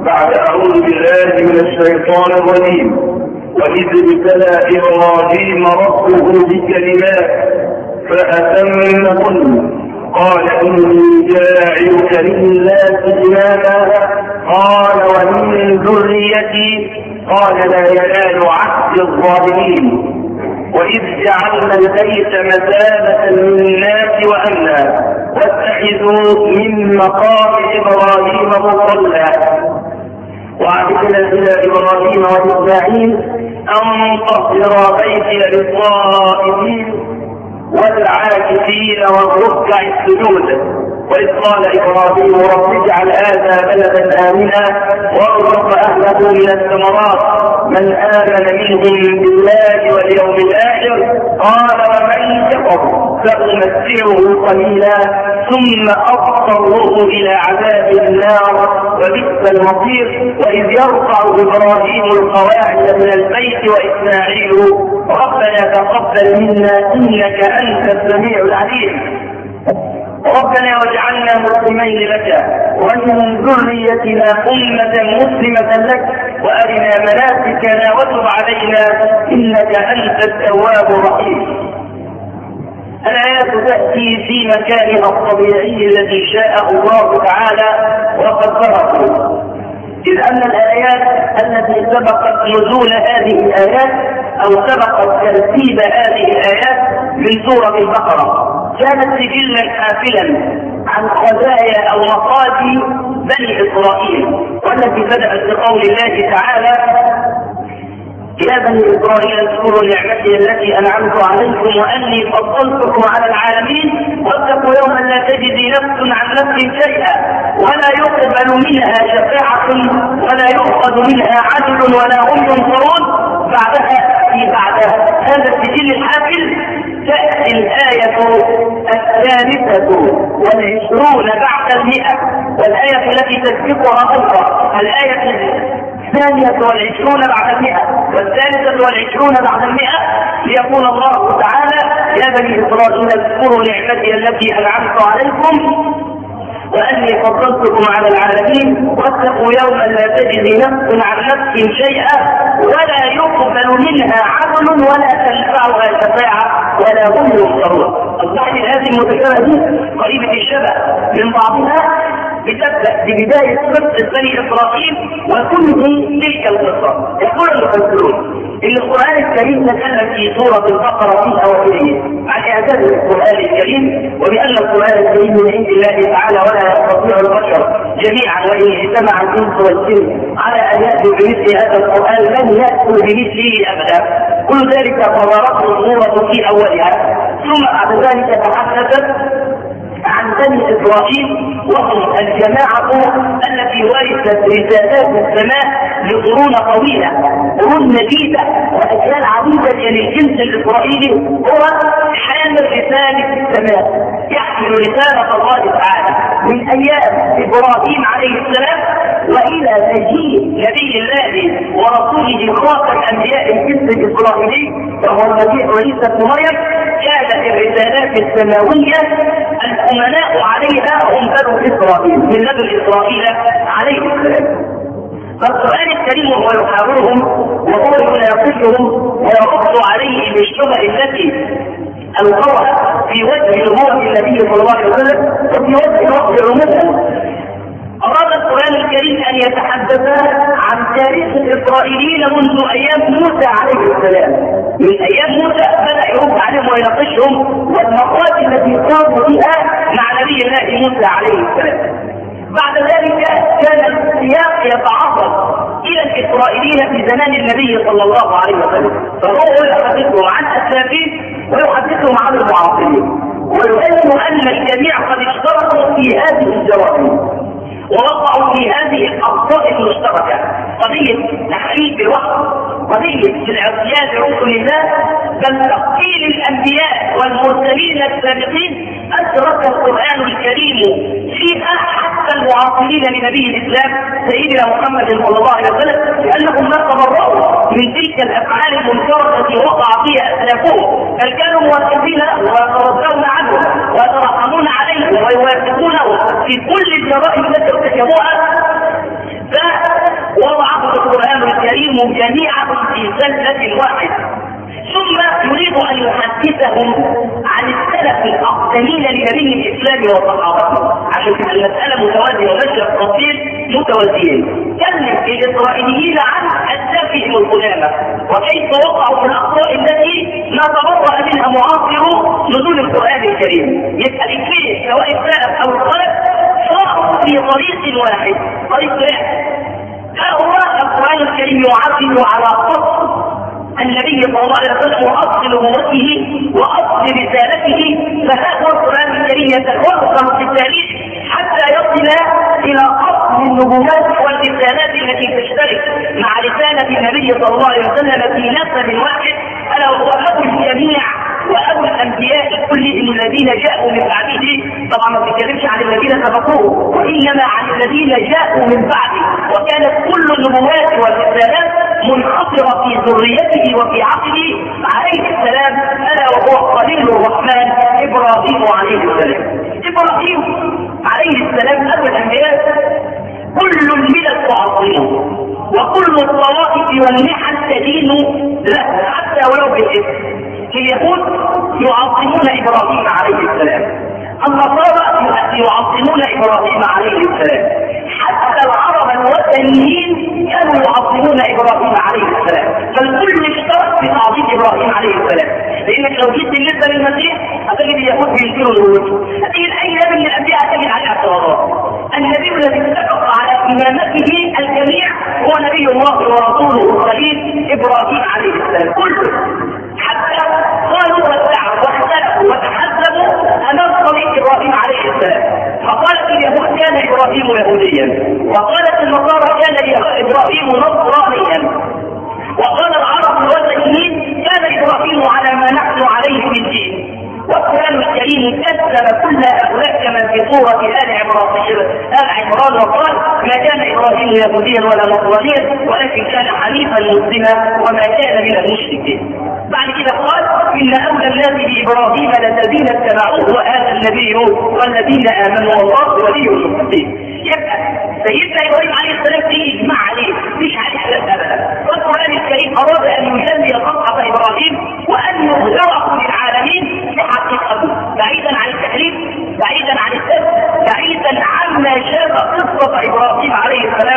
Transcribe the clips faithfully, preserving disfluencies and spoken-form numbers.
بعد أعوذ بالله من الشيطان الرجيم. وإذ ابتلى إبراهيم ربه بكلمات فأتمهن قال إني جاعلك للناس إماما قال ومن ذريتي قال لا ينال عهد الظالمين. وإذ جعلنا البيت مثابة للناس وأمنا واتخذوا من مقام إبراهيم مصلى وعهدنا إلى إبراهيم وإسماعيل أن طهر بيتي للطائفين والعاكفين والركع السجود. وإذ قال إبراهيم رب اجعل هذا بلدا آمنا وارزق أهله من الثمرات من آمن منهم بالله واليوم الآخر قال ومن كفر فأمتعه قليلا ثم أضطره إلى عذاب النار وبئس المصير. وإذ يرفع إبراهيم القواعد من البيت وإسماعيل ربنا تقبل منا إنك أنت السميع العليم ربنا واجعلنا مسلمين لك ومن ذريتنا أمة مسلمة لك وأرنا مناسكنا وتب علينا إنك أنت التواب الرحيم. الآيات تأتي في مكانها الطبيعي الذي شاءه الله تعالى وقدره، إذ أن الآيات التي سبقت نزول هذه الآيات أو سبقت ترتيب هذه الآيات من سورة البقرة كانت سجلا حافلا عن خزايا أو مقادي بني إسرائيل، والتي بدأت بقول الله تعالى يا بني إسرائيل اذكروا نعمتي التي أنعمت عليكم وأني فضلتكم على العالمين واتقوا يوما لا تجزي نفس عن نفس شيئا ولا يقبل منها شفاعة ولا يؤخذ منها عدل ولا هم ينصرون. بعدها في بعد هذا السجل الحافل تأتي الآية الثالثة والعشرون بعد المئة، والآية التي تسبقها أخرى الآية الثانية والعشرون بعد المئة والثالثة والعشرون بعد المئة، ليقول الله تعالى يا بني إسرائيل اذكروا نعمتي التي أنعمت عليكم وأني فضلتكم على العالمين واتقوا يوما لا تجزي نفس عن نفس شيئا ولا يقبل منها عدل ولا تنفعها شفاعة ولا هم ينصرون. الصحيح هذه المذكرة دي قريبة الشبه من بعضها بتبدأ ببداية قصة بني إسرائيل وكل تلك القصة. يقول المفسرون إن القرآن الكريم تكلم في سورة البقرة في أوائله عن إعجاز القرآن الكريم وبأن القرآن الكريم من عند الله تعالى ولا يستطيع البشر جميعا وإن اجتمع الإنس والجن على أن يأتوا بمثل هذا القرآن لن يأتوا بمثله أبدا. كل ذلك تضاربه الصورة في أولها، ثم بعد ذلك تحدثت عن بني إسرائيل وهم الجماعة التي ورثت رسالات السماء لقرون طويلة، قرون مديدة وأجيال عديدة للجنس الإسرائيلي هو حامل رسالة السماء يحمل رسالة الله تعالى من أيام إبراهيم عليه السلام وإلى مجيء نبي الله ورسوله خاتم أنبياء الجنس الإسرائيلي وهو المسيح عيسى ابن مريم. كانت الرسالات السماوية الأمناء عليها هم بنو إسرائيل من بني إسرائيل عليه السلام. فالقرآن الكريم هو يحاورهم وهو يناقشهم ويرد عليه بالشبه التي ألقوها في وجه نبوة النبي صلى الله عليه وسلم وفي وجه رد عمومه. أراد القرآن الكريم أن يتحدث عن تاريخ الإسرائيليين منذ أيام موسى عليه السلام. من أيام موسى بدأ يرد عليهم ويناقشهم والمقالات التي قاموا بها مع نبي الله موسى عليه السلام. بعد ذلك كان السياق يتعرض إلى الإسرائيليين في زمان النبي صلى الله عليه وسلم، فهو يحدثهم عن أسلافهم ويحدثهم عن المعاصرين ويؤمن أن الجميع قد اشتركوا في هذه الجرائم ووقعوا في هذه الأخطاء المشتركة، قضية تحريف الوحي، قضية العصيان لرسل الله، بل تقتيل الأنبياء والمرسلين السابقين أدرك القرآن الكريم فيها حتى المعاصرين لنبي الإسلام سيدنا محمد صلى الله عليه وسلم، لأنهم ما تبرؤوا من تلك الأفعال المنكرة التي وقع فيها أسلافهم، بل كانوا موافقين له ويترضون عنه ويترحمون عليه ويوافقونه في كل الجرائم التي ارتكبوها. مسلسل واحد. ثم يريد ان يحدثهم عن السلف الاقدمين لنبي الاسلام وصحابته، عشان تبقى المساله متوازيه ومشهد قصير متوازيين. كلم الاسرائيليين عن اسلافهم القدامى وكيف وقعوا في الاخطاء التي ما تبرأ منها معاصر نزول القران الكريم. يبقى الاثنين سواء السلف او الخلف صاروا في طريق واحد، طريق واحد. هؤلاء القران الكريم يعرض على قصد النبي صلى الله عليه وسلم واصل نبوته واصل رسالته، فهذا القران الكريم يتوغل في التاريخ حتى يصل الى اصل النبوات والرسالات التي تشترك مع رساله النبي صلى الله عليه وسلم في نسب واحد، الا وهو ابو الجميع وابو الانبياء كلهم الذين جاءوا من بعده. طبعا ما بنتكلمش عن الذين سبقوه، وانما عن الذين جاءوا من بعده، وكانت كل النبوات والرسالات منحصره في ذريته وفي عقله عليه السلام، الا وهو خليل الرحمن ابراهيم عليه السلام. ابراهيم عليه السلام ابو الانبياء كل الملل تعظمه، وكل الطوائف والنحل تدين له حتى ولو بالاسم. اليهود يعظمون ابراهيم عليه السلام، النصارى يعظمون ابراهيم عليه السلام، حتى العرب الوثنيين كانوا يعظمون ابراهيم عليه السلام، فالكل اشترك في تعظيم ابراهيم عليه السلام. لانك لو جيت بالنسبه للمسيح هتجد اليهود بينكروا الوجود، هتجد اي نبي من الانبياء هتجد عليه اعتراضات. النبي الذي اتفق على امامته الجميع هو نبي الله ورسوله الخليل ابراهيم عليه السلام كله، حتى قالوا وادعوا واختلفوا وتحزبوا امام طريق ابراهيم عليه السلام. فقالت اليهود كان ابراهيم يهوديا، وقالت النصارى كان ابراهيم نصرانيا، وقال العرب الوثنيين كان ابراهيم على ما نحن عليه من دين. والقرآن الكريم كذب كل هؤلاء كما في سورة آل عمران آل عمران وقال ما كان إبراهيم يهوديا ولا نصرانيا ولكن كان حنيفا مسلما وما كان من المشركين. بعد كده قال إن أولى الناس بإبراهيم للذين اتبعوه وهذا النبي والذين آمنوا والله ولي المتقين. يبقى سيدنا إبراهيم عليه السلام فيه إجماع عليه، مش عليه خلاف أبدا. والقرآن الكريم أراد أن يجلي قطعة إبراهيم وأن يظهره للعالمين بحقيقته، بعيدا عن التحريف، بعيدا عن السب، بعيدا عما شاف قصة إبراهيم عليه السلام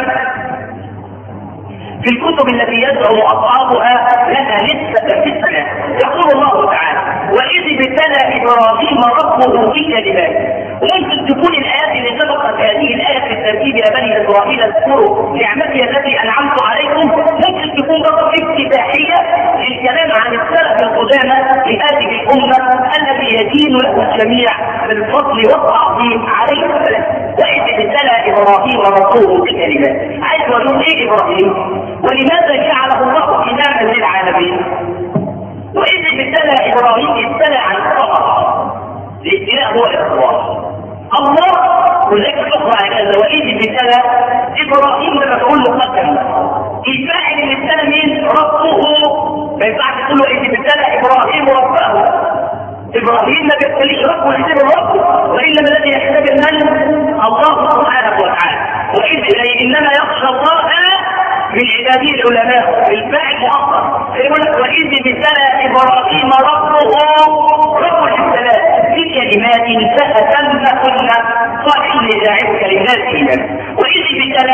في الكتب التي يدعو أصحابها لها نسبة في السماء. يقول الله تعالى وإذ ابتلى إبراهيم ربه في كلمات. وممكن تكون الآيات اللي سبقت هذه الآية في الترتيب يا بني إسرائيل اذكروا نعمتي التي أنعمت عليكم، ممكن تكون برضه افتتاحية للكلام عن السلف القدامى لهذه الأمة الذي يدين له الجميع بالفضل والتعظيم عليه السلام. وإذ ابتلى إبراهيم ربه في كلمات. عايز أقول إيه إبراهيم؟ ولماذا جعله الله إماما للعالمين؟ وإذ ابتلى إبراهيم ابتلى عن الصبر، الابتلاء هو الاختبار. الله وذلك تقرأ هذا وإذ ابتلى إبراهيم لمفعول مقدم، الفاعل اللي ابتلى مين؟ ربه. ما ينفعش تقول له إذ ابتلى إبراهيم ربه، إبراهيم ما بيبتليش ربه يختبر ربه، وإنما الذي يختبر من؟ الله سبحانه وتعالى. وإذ إنما يخشى الله من عباده العلماء، الفاعل مؤخر. يقول لك وإذ ابتلى إبراهيم ربه رب الابتلاء في كلمات فأتمهن قال إني جاعلك للناس إماما. وإذ ابتلى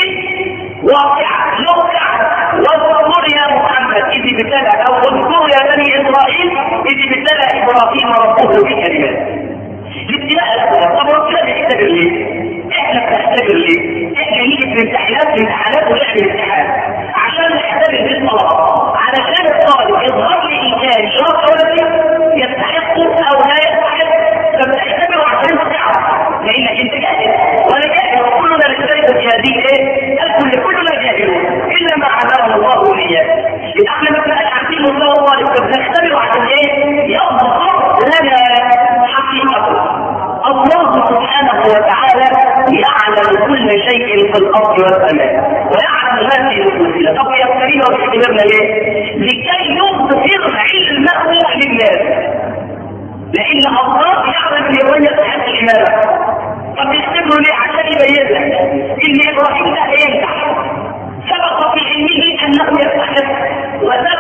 واقعة موقعة واذكر يا محمد إذ ابتلى أو اذكر يا بني إسرائيل إذ ابتلى إبراهيم ربه في كلمات. الابتلاء الأول. طب ربنا بيختبر ليه؟ احنا بنختبر ليه؟ احنا نيجي في الامتحانات الامتحانات ونعمل امتحان عشان نختبر بالطلبة، علشان الطالب يظهر لي إنسان شرط ولدي يستحق أو لا يستحق، فبنختبره عشان تعرف لأنك أنت جاهل وأنا جاهل وكلنا نختلف في هذه إيه؟ الكل كلنا جاهلون إلا ما علمنا الله إياه. إذا احنا ما بنبقاش عارفين الله الله فبنختبره عشان إيه؟ يظهر لنا حقيقته. الله سبحانه وتعالى يعلم كل شيء في الارض والسماء ويعلم ما في نفوسنا. طب يختبرنا ويختبرنا ليه؟ لكي يظهر علمه للناس، لان الله يعلم ان يبين صحه العباده. طب يختبره ليه؟ عشان يبين لك ان ابراهيم ده هينجح، سبق في علمه انه يستحق وسبق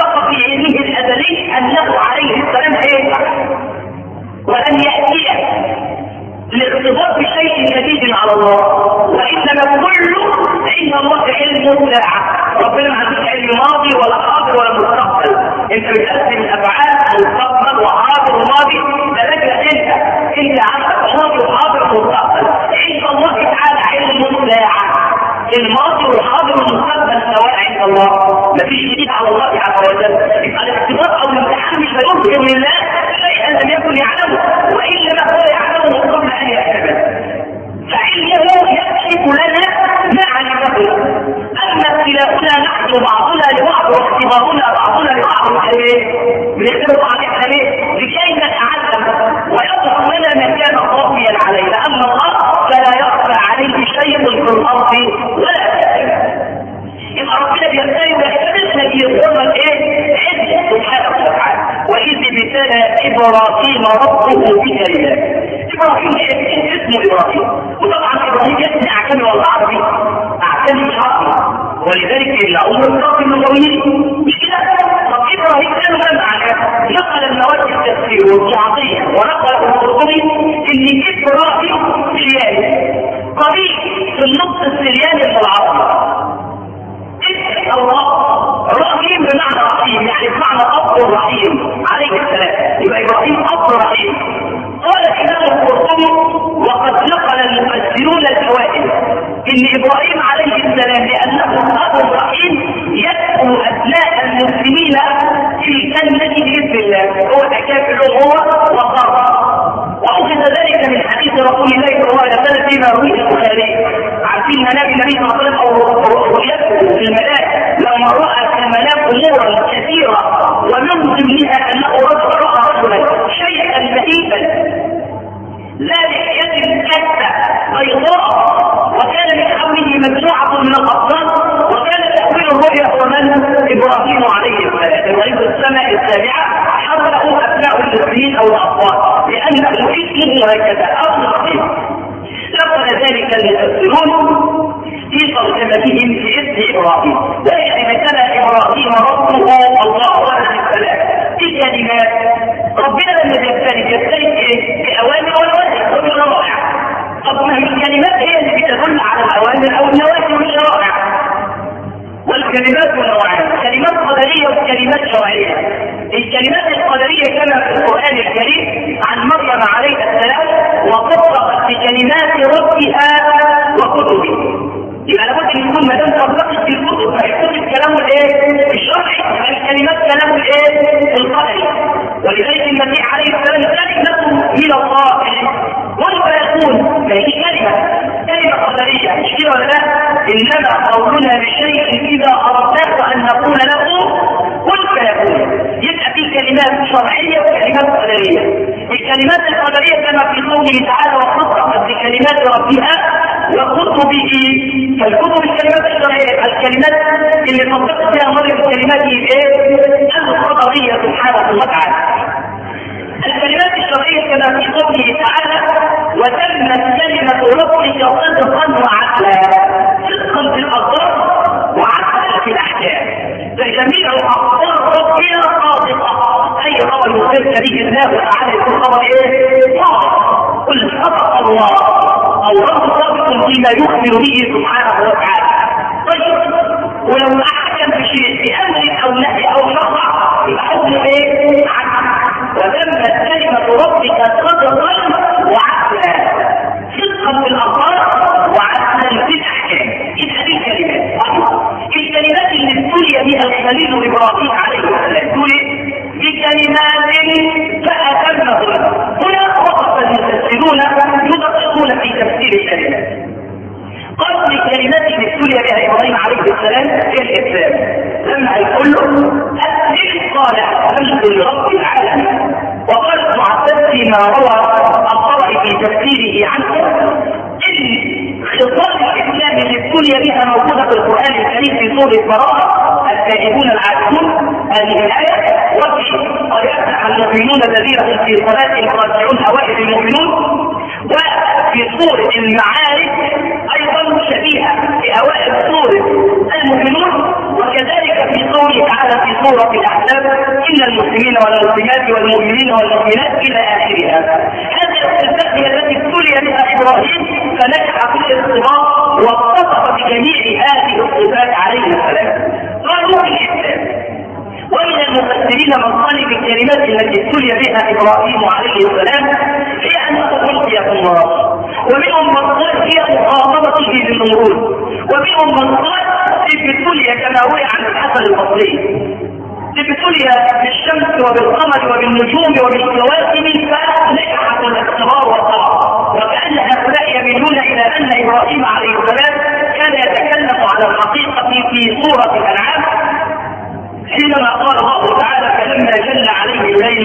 ساعة. ربنا ما عندوش علم ماضي ولا حاضر ولا مستقبل. انت بتقسم الافعال مستقبل وحاضر وماضي، ده لك انت انت عندك ماضي وحاضر ومستقبل. عند الله تعالى علم ساعة، الماضي والحاضر والمستقبل سواء عند الله، مفيش جديد على الله عز وجل. يبقى الاختبار او الامتحان مش هيظهر لله شيئا لم يكن يعلمه، والا هو يعلمه قبل ان يحتمل. فعلمه يكشف لنا ما علمه. اما ابتلاؤنا نحن بعضنا لبعض واختبارنا بعضنا لبعض بنختبر بعض احنا ليه؟ لكي نتعلم ويظهر لنا ما كان خافيا علينا. اما الله فلا يخفى عليه شيء في الارض ولا في السماء. يبقى ربنا بيبتلي ويحتمل الذي يظهر ايه؟ عز سبحانه وتعالى. واذ ابتلى ابراهيم ربه بكلمات. ابراهيم اسمه ابراهيم، وطبعا ابراهيم اسم اعجمي ولا عربي؟ اعجمي مش عربي، ولذلك الامر الراقي اللغويين مش كده. طب ابراهيم كانوا كم معناه؟ نقل المواد التفسير والمعطيه ونقل القرطبي ان ابراهيم سرياني قبيل في النص السرياني من العرب. اسم الله رحيم بمعنى رحيم، يعني بمعنى اب رحيم عليه السلام. يبقى ابراهيم اب رحيم. قال الامام القرطبي وقد نقل المفسرون الاوائل ان ابراهيم عليه السلام لانه اب رحيم يدخل ابناء المسلمين في الجنه باذن الله. هو تكافل هو وقرر. واخذ ذلك من حديث رسول الله صلى الله عليه وسلم فيما روي البخاري. عارفين منام النبي صلى الله عليه وسلم او رؤيته في المنام لما راى في المنام امورا كثيره، ومن ضمنها انه راى رجلا شيئا مهيبا لا لحية كثة بيضاء، وكان من حوله مجموعة من الأطفال، وكان تأويل الرؤيا هو من؟ إبراهيم عليه السلام. إبراهيم في السماء السابعة حضره أبناء المسلمين أو الأطفال لأنه اسمه هكذا أبو رحيم. نقل ذلك المفسرون في ترجمتهم في اسم إبراهيم. وإذا ابتلى إبراهيم ربه الله عليه السلام بكلمات. ربنا لما يبتلي يبتلي ايه؟ بأوامر والنواهي والشرائع. طب ما هي الكلمات هي اللي بتدل على الأوامر أو النواهي والشرائع. والكلمات والنواهي كلمات قدرية وكلمات شرعية. الكلمات القدرية كما في القرآن الكريم عن مريم عليه السلام وطبقت بكلمات ربها وكتبه. يبقى لابد ان يكون ما دام طبقت في الكتب فيكون الكلام الايه؟ الشرعي، يعني الكلمات كلام الايه؟ القدري. ولذلك المسيح عليه السلام كلمته من الله ولا يكون ما هي كلمه كلمه قدريه مش كده ولا لا؟ انما قولنا بشيء اذا اردناه ان نقول له كن فيكون. يبقى في كلمات شرعيه وكلمات قدريه. الكلمات القدريه كما في قوله تعالى وخصصت بكلمات ربها وكتبه. فالكتب الكلمات الشرعيه، الكلمات اللي تنطق فيها مريم الكلمات ايه؟ القدريه سبحانه وتعالى. الكلمات الشرعيه كما في قوله تعالى وتمت كلمه ربك صدقا وعدلا. صدقا في الاقدار وعدلا في الاحكام. فجميع الاقدار ربنا صادقه، اي خبر يخبر به الله تعالى يكون خبر ايه؟ صادق. قل صدق الله او رب صادق فيما يخبر به سبحانه وتعالى. طيب ولو احكم بشيء بامر او نهي او شرع يبقى حكمه ايه؟ عدل. وتمت كلمه ربك صدقا وعدلا. صدقا في الاقدار وعدلا في الاحكام. يبقى دي الكلمات. الكلمات اللي ابتلي بها الخليل ابراهيم عليه السلام ابتلي بكلمات فاتمهن. هنا وقف المفسرون يدققون في تفسير الكلمات. قصد الكلمات اللي ابتلي بها ابراهيم عليه السلام هي الاسلام. لما يقول له اسلم قال الحمد لرب العالمين. وقال ابن عباس فيما روى الطبري في تفسيره عنه ان خصال الاسلام اللي ابتلي بها موجوده في القران الكريم في سوره براءه التائبون العابدون هذه الايه، وفي ويفتح المؤمنون الذين هم في صلاتهم خاشعون اوائل المؤمنون، وفي سوره المعارج ايضا شبيهه في اوائل سوره المؤمنون، وكذلك في قوله تعالى في سوره الاحزاب ان المسلمين والمسلمات والمؤمنين والمؤمنات الى اخرها. هذه الصفات هي التي ابتلي بها ابراهيم فنجح في الاختبار واتصف بجميع هذه الصفات عليه التي ابتلي بها ابراهيم عليه السلام هي انه القي في النار، ومنهم من قال هي مخاطبته للنمرود، ومنهم من قال ابتلي كما روي عن الحسن البصري ابتلي بالشمس وبالقمر وبالنجوم وبالكواكب فنجحت الاختبار والطاعه، وكان هؤلاء يميلون الى ان ابراهيم عليه السلام كان يتكلم على الحقيقه في سوره الانعام حينما قال الله تعالى فلما جل عليه الليل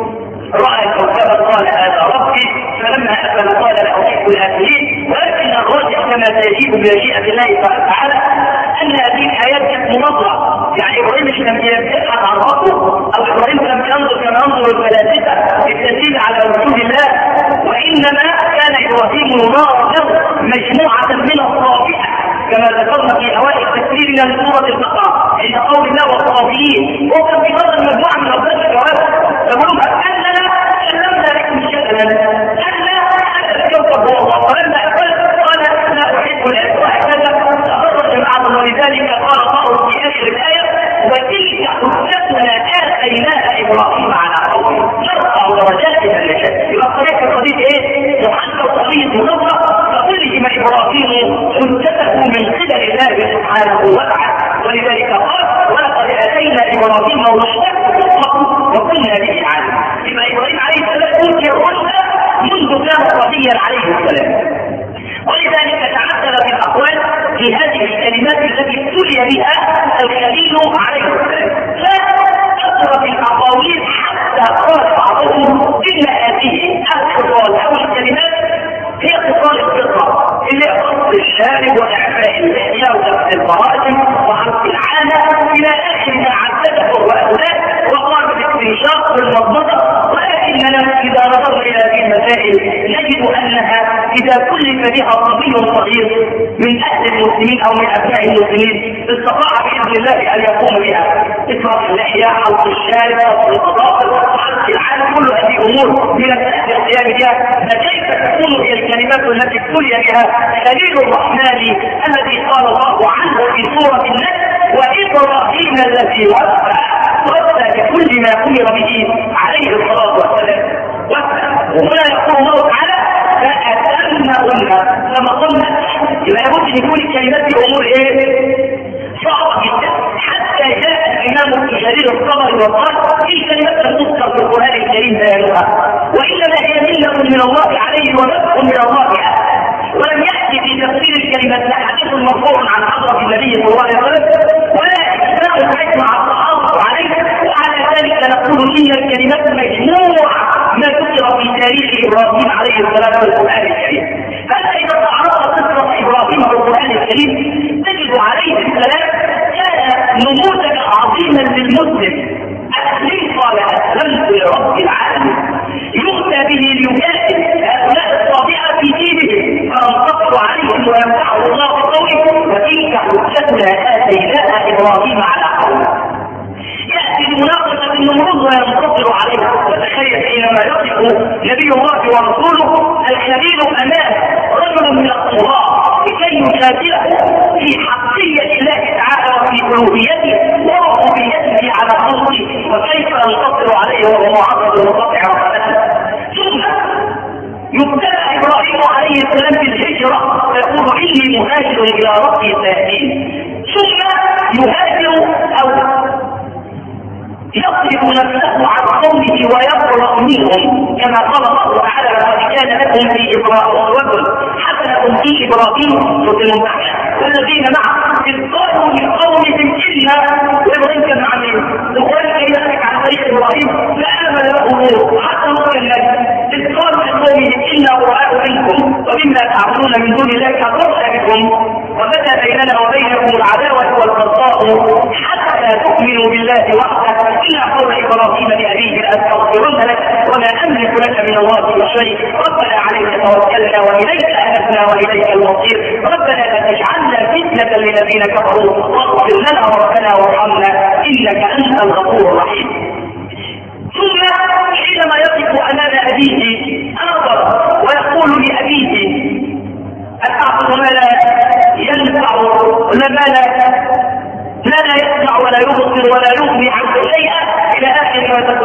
راى الكوكب قال هذا ربي فلما افل قال لا احب الافلين. ولكن الراجح كما سيجيب بمشيئه الله تعالى ان هذه الايات كانت مناظره، يعني ابراهيم مش لم يبحث عن ربه او ابراهيم لم ينظر كما ينظر الفلاسفه للتدليل على وجود الله، وانما كان ابراهيم يناظر مجموعه من الصالحه كما ذكرنا في اوائل تفسيرنا لسوره البقره عند قول الله والصابرين، وكان في هذا المجموعه من ابناء الجواب يقولون اننا سلمنا لكم شأنا الا الكوكب هو الله، فلما قال قال لا احب الاسواء هكذا تخرج العظم، ولذلك قال الله في اخر الايه وتلك حجتنا اتيناها ابراهيم على قومه نرفع درجات من نشاء. يبقى طريقه القضيه ايه؟ محدد قضيه منظره فكل ما ابراهيم حجته من قبل الله سبحانه وتعالى، ولذلك قال ولقد اتينا ابراهيم رشده وكنا به عالم. يبقى ابراهيم عليه السلام اوتي الرشد منذ كان صبيا عليه السلام، ولذلك تعدد في الاقوال في هذه الكلمات التي ابتلي بها الخليل عليه السلام، فكثرت الاقاويل حتى قال بعضهم ان هذه الخصال او الكلمات هي خصال الفطره اللي هي قصد الشارب واعفاء اللحيه وجبس البراجم وحرق العانه الى اخر ما عدده هؤلاء وقال بالاستنشاق والمضمضه. ولكننا اذا نظرنا الى هذه المسائل نجد انها اذا كلف بها صبي صغير من اهل المسلمين او من ابناء المسلمين استطاع باذن الله ان يقوم بها، اطلاق اللحيه، حلق الشارب، حلق الاظافر، حلق العانه، كل هذه امور من السهل القيام بها. فكيف تكون هي الكلمات التي ابتلي بها خليل الرحمن الذي قال الله عنه في سوره النجم وابراهيم الذي وفى وفى بكل ما امر به عليه الصلاه والسلام وفى. وهنا يقول الله تعالى فاتمهن كما قلنا، يبقى لابد ان يكون الكلمات في امور ايه؟ صعبه جدا حتى جاء الامام ابن جرير الطبري وقال في كلمات لم تذكر في القران الكريم بيانها وانما هي منه من الله عليه ونفع من الله عنه، ولم ياتي في تفسير الكلمات لا حديث مرفوع عن حضره النبي صلى الله عليه وسلم ولا اجماع العلم عن الصحابه عليه. وعلى ذلك نقول ان الكلمات مجموعه ما ذكر في تاريخ ابراهيم عليه السلام في القران الكريم. فاذا تعرض قصه ابراهيم في القران الكريم تجد عليه السلام كان نموذجا عظيما للمسلم الذي قال اسلمت لرب العالمين، يؤتى به ليجاهد هؤلاء الصابئه في دينهم فينتصر عليهم ويمنعه الله بقوله وتلك حجتنا اتيناها ابراهيم على قومه. ياتي بمناقشه النمرود وينتصر عليه. وتخيل حينما يقف نبي الله ورسوله الخليل امام رجل من الطغاه لكي يجادله في حقيه الله تعالى وفي الوهيته وربوبيته على خلقه وكيف ينتصر عليه وهو معرض لقطع رقبته. ثم يبتلى ابراهيم عليه السلام بالهجره فيقول اني مهاجر الى ربي سيهدين، ثم يهاجر او يصرف نفسه عن قومه ويبرأ منهم كما قال الله تعالى لقد كان لكم في ابراهيم حسنة في ابراهيم والذين معه اذ قالوا لقومهم انا وابراهيم كان عمين وقال كيفك عن طريق ابراهيم فامن له حتى وصل النبي اذ قالوا لقومهم انا براء منكم ومما تعبدون من دون الله كفرنا بكم وبدا بيننا وبينكم العداوه والبغضاء حتى تؤمنوا بالله وحده إلا قول إبراهيم لأبيه لأستغفرن لك وما أملك لك من الله شيء ربنا عليك توكلنا وإليك أنبنا وإليك المصير ربنا لا تجعلنا فتنة للذين كفروا واغفر لنا ربنا وارحمنا إنك أنت الغفور الرحيم. ثم حينما يقف أمام أبيه آخر ويقول لأبيه أتعبد ما لا ينفع ولا ما لا لا لا يسمع ولا يبصر ولا يغني عنه شيئا الى اخر ما ذكره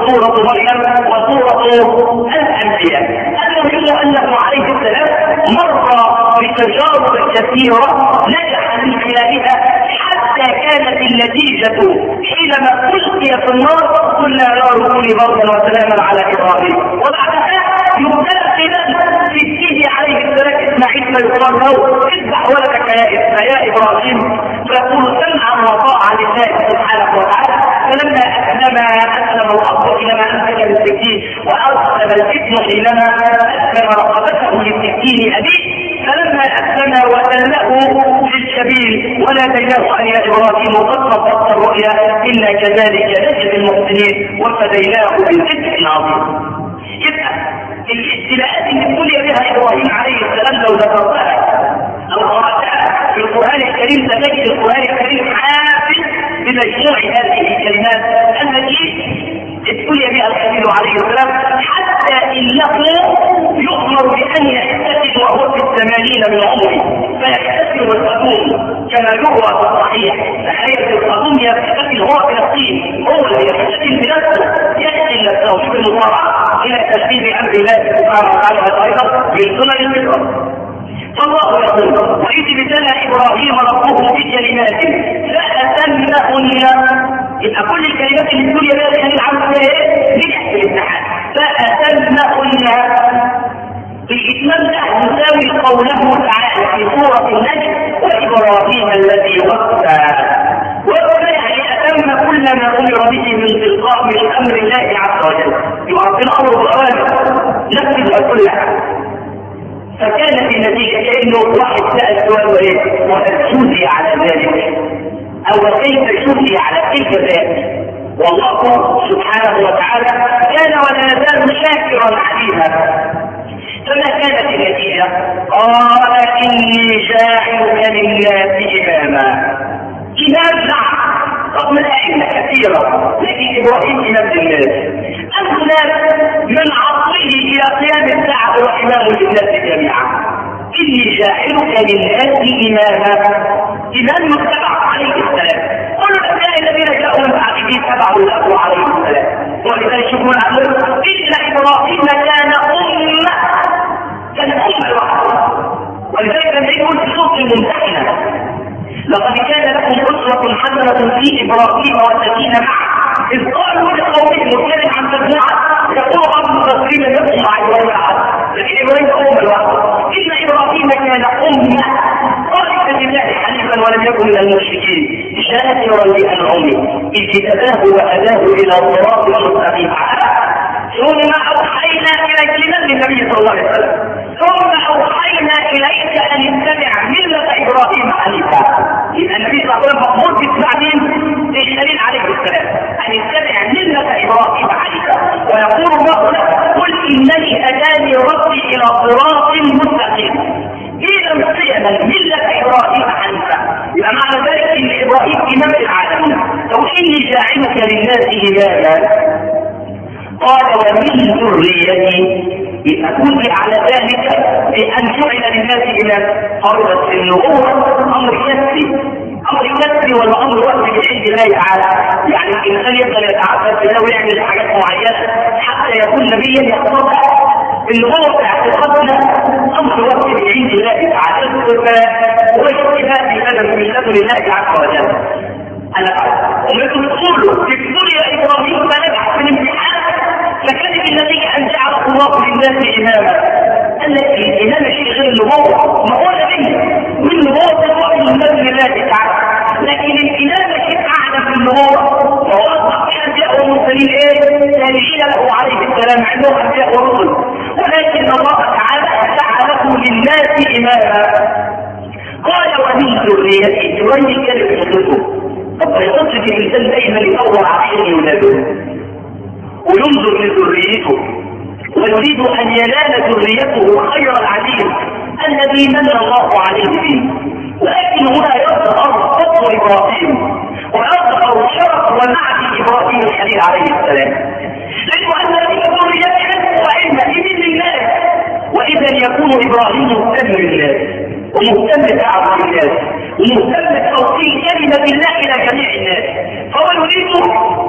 سورة مريم وسورة الأنبياء. المهم أنه عليه السلام مر بتجارب كثيرة نجح من خلالها حتى كانت النتيجة حينما ألقي في النار قلنا نار كوني بردا وسلاما على إبراهيم. وبعدها يبدأ في الدين عليه السلام إسماعيل فيقال له اذبح ولدك يا إبراهيم فيقول سمعا وطاعا لله سبحانه وتعالى. فلما أسلم أسلم الأب حينما أمسك بالسكين وأسلم الابن حينما أسلم رقبته للسكين أبيه. فلما أسلم وسلمه للسبيل وناديناه أن يا إبراهيم قد صدقت الرؤيا إنا كذلك نجزي المحسنين وفديناه بالذبح العظيم. يبقى الابتلاءات اللي ابتلي بها إبراهيم عليه السلام لو ذكرتها أو قرأتها في القرآن الكريم تجد القرآن الكريم حافل بمجموع هذه الكلمات التي ابتلي بها الخليل عليه السلام حتى إنه يؤمر بأن يحتسب وهو في الثمانين من عمره فيحتسب القدوم كما يروى في الصحيح. تخيل القدوم يحتسب هو في الطين هو اللي يحتسب بنفسه يحتسب نفسه في المطارعة إلى تنفيذ أمر الله سبحانه وتعالى أيضا بالسنن الفطرة. فالله يقول وإذ ابتلى إبراهيم ربه بكلمات فأتمهن. يبقى كل الكلمات اللي بتقول يا بني خليل عمل فيها ايه؟ نجح في الامتحان. فأتمهن الإتمام ده يساوي قوله تعالى في سورة النجم وإبراهيم الذي وفى. وفى يعني أتم كل ما أمر به من تلقاء من أمر الله عز وجل. يعطي الأمر بالأوامر نفذ كلها. فكانت النتيجة كأنه واحد سأل سؤال وايه؟ وهل شوزي على ذلك؟ أو كيف شوزي على تلك ذلك؟ والله سبحانه وتعالى كان ولا يزال شاكرا عليها. فما كانت النتيجة؟ قال إني جاعلك للناس إماما. إمام نعم رغم الأئمة كثيرة لكن إبراهيم إمام للناس. الناس من عصره إلى قيام الساعة هو إمام للناس جميعا. إني جاعلك للناس إماما. إمام يتبع عليه السلام. كل الأنبياء الذين جاءوا من بعده تبعوا له عليه السلام. ولذلك يشوفون عنه إن إبراهيم كان أمة كان أمة لوحده. ولذلك لما يقول في صوت الممتحنة لقد كان لكم أسوة حسنة في إبراهيم والذين معه إذ قالوا لقومهم نتكلم عن مجموعة يقول أبو تقريبا يقوم مع إبراهيم أحد لكن إبراهيم أمة لوحده. إن إبراهيم كان أمة قائدا لله حنيفا ولم يكن من المشركين شاكرا لأنعمه إذ اجتباه وهداه إلى صراط مستقيم. ثم أوحينا إليك للنبي صلى الله عليه وسلم ثم أوحينا إليك أن اتبع ملة إبراهيم حنيفا. إذا النبي صلى الله عليه وسلم مأمور باتباع مين؟ الخليل عليه السلام أن يتبع ملة إبراهيم حنيفا. ويقول الله له قل إنني هداني ربي إلى صراط مستقيم إذا قيما ملة إبراهيم حنيفا. يبقى معنى ذلك إن إبراهيم إمام العالمين. لو إني جاعلك للناس إماما قال ومن ذريتي يكون على ذلك بأن جعل للناس إماما. قررت النبوة أمر كسري أمر كسري ولا أمر وقت بعيد الله تعالى. يعني الإنسان يقدر يتعبد بالله ويعمل حاجات معينة حتى يكون نبيا يقتضى النبوة باعتقادنا أمر وقت بعيد الله تعالى واجتهاد الأدب من لدن الله عز وجل. أنا ومن تقولوا تقول يا إبراهيم فنجح في الامتحان فكانت النتيجة أن جعل الله للناس إماما. التي الإمامة شيء غير النبوة مقولة منه من نبوة الله من نبي الله تعالى. لكن الإمامة شيء أعلى في النبوة وهو الأنبياء والمرسلين إيه؟ تابعين له عليه السلام عندهم أنبياء ورسل. ولكن الله تعالى جعله للناس إماما. قال ومن ذريتي تولي كلمة صدقه. طب يصدق الإنسان دائما يدور على شيء يولاده وينظر لذريته ويريد أن ينال ذريته خير العليم الذي من الله عليه به. ولكن هنا يظهر فضل إبراهيم ويظهر شرف ومعدي إبراهيم الخليل عليه السلام. لأنه أن ذريته وعلمه من الناس وإذا يكون إبراهيم مهتم للناس ومهتم بدعوة الناس ومهتم بتوصيل كلمة الله إلى جميع الناس. فهو يريد أن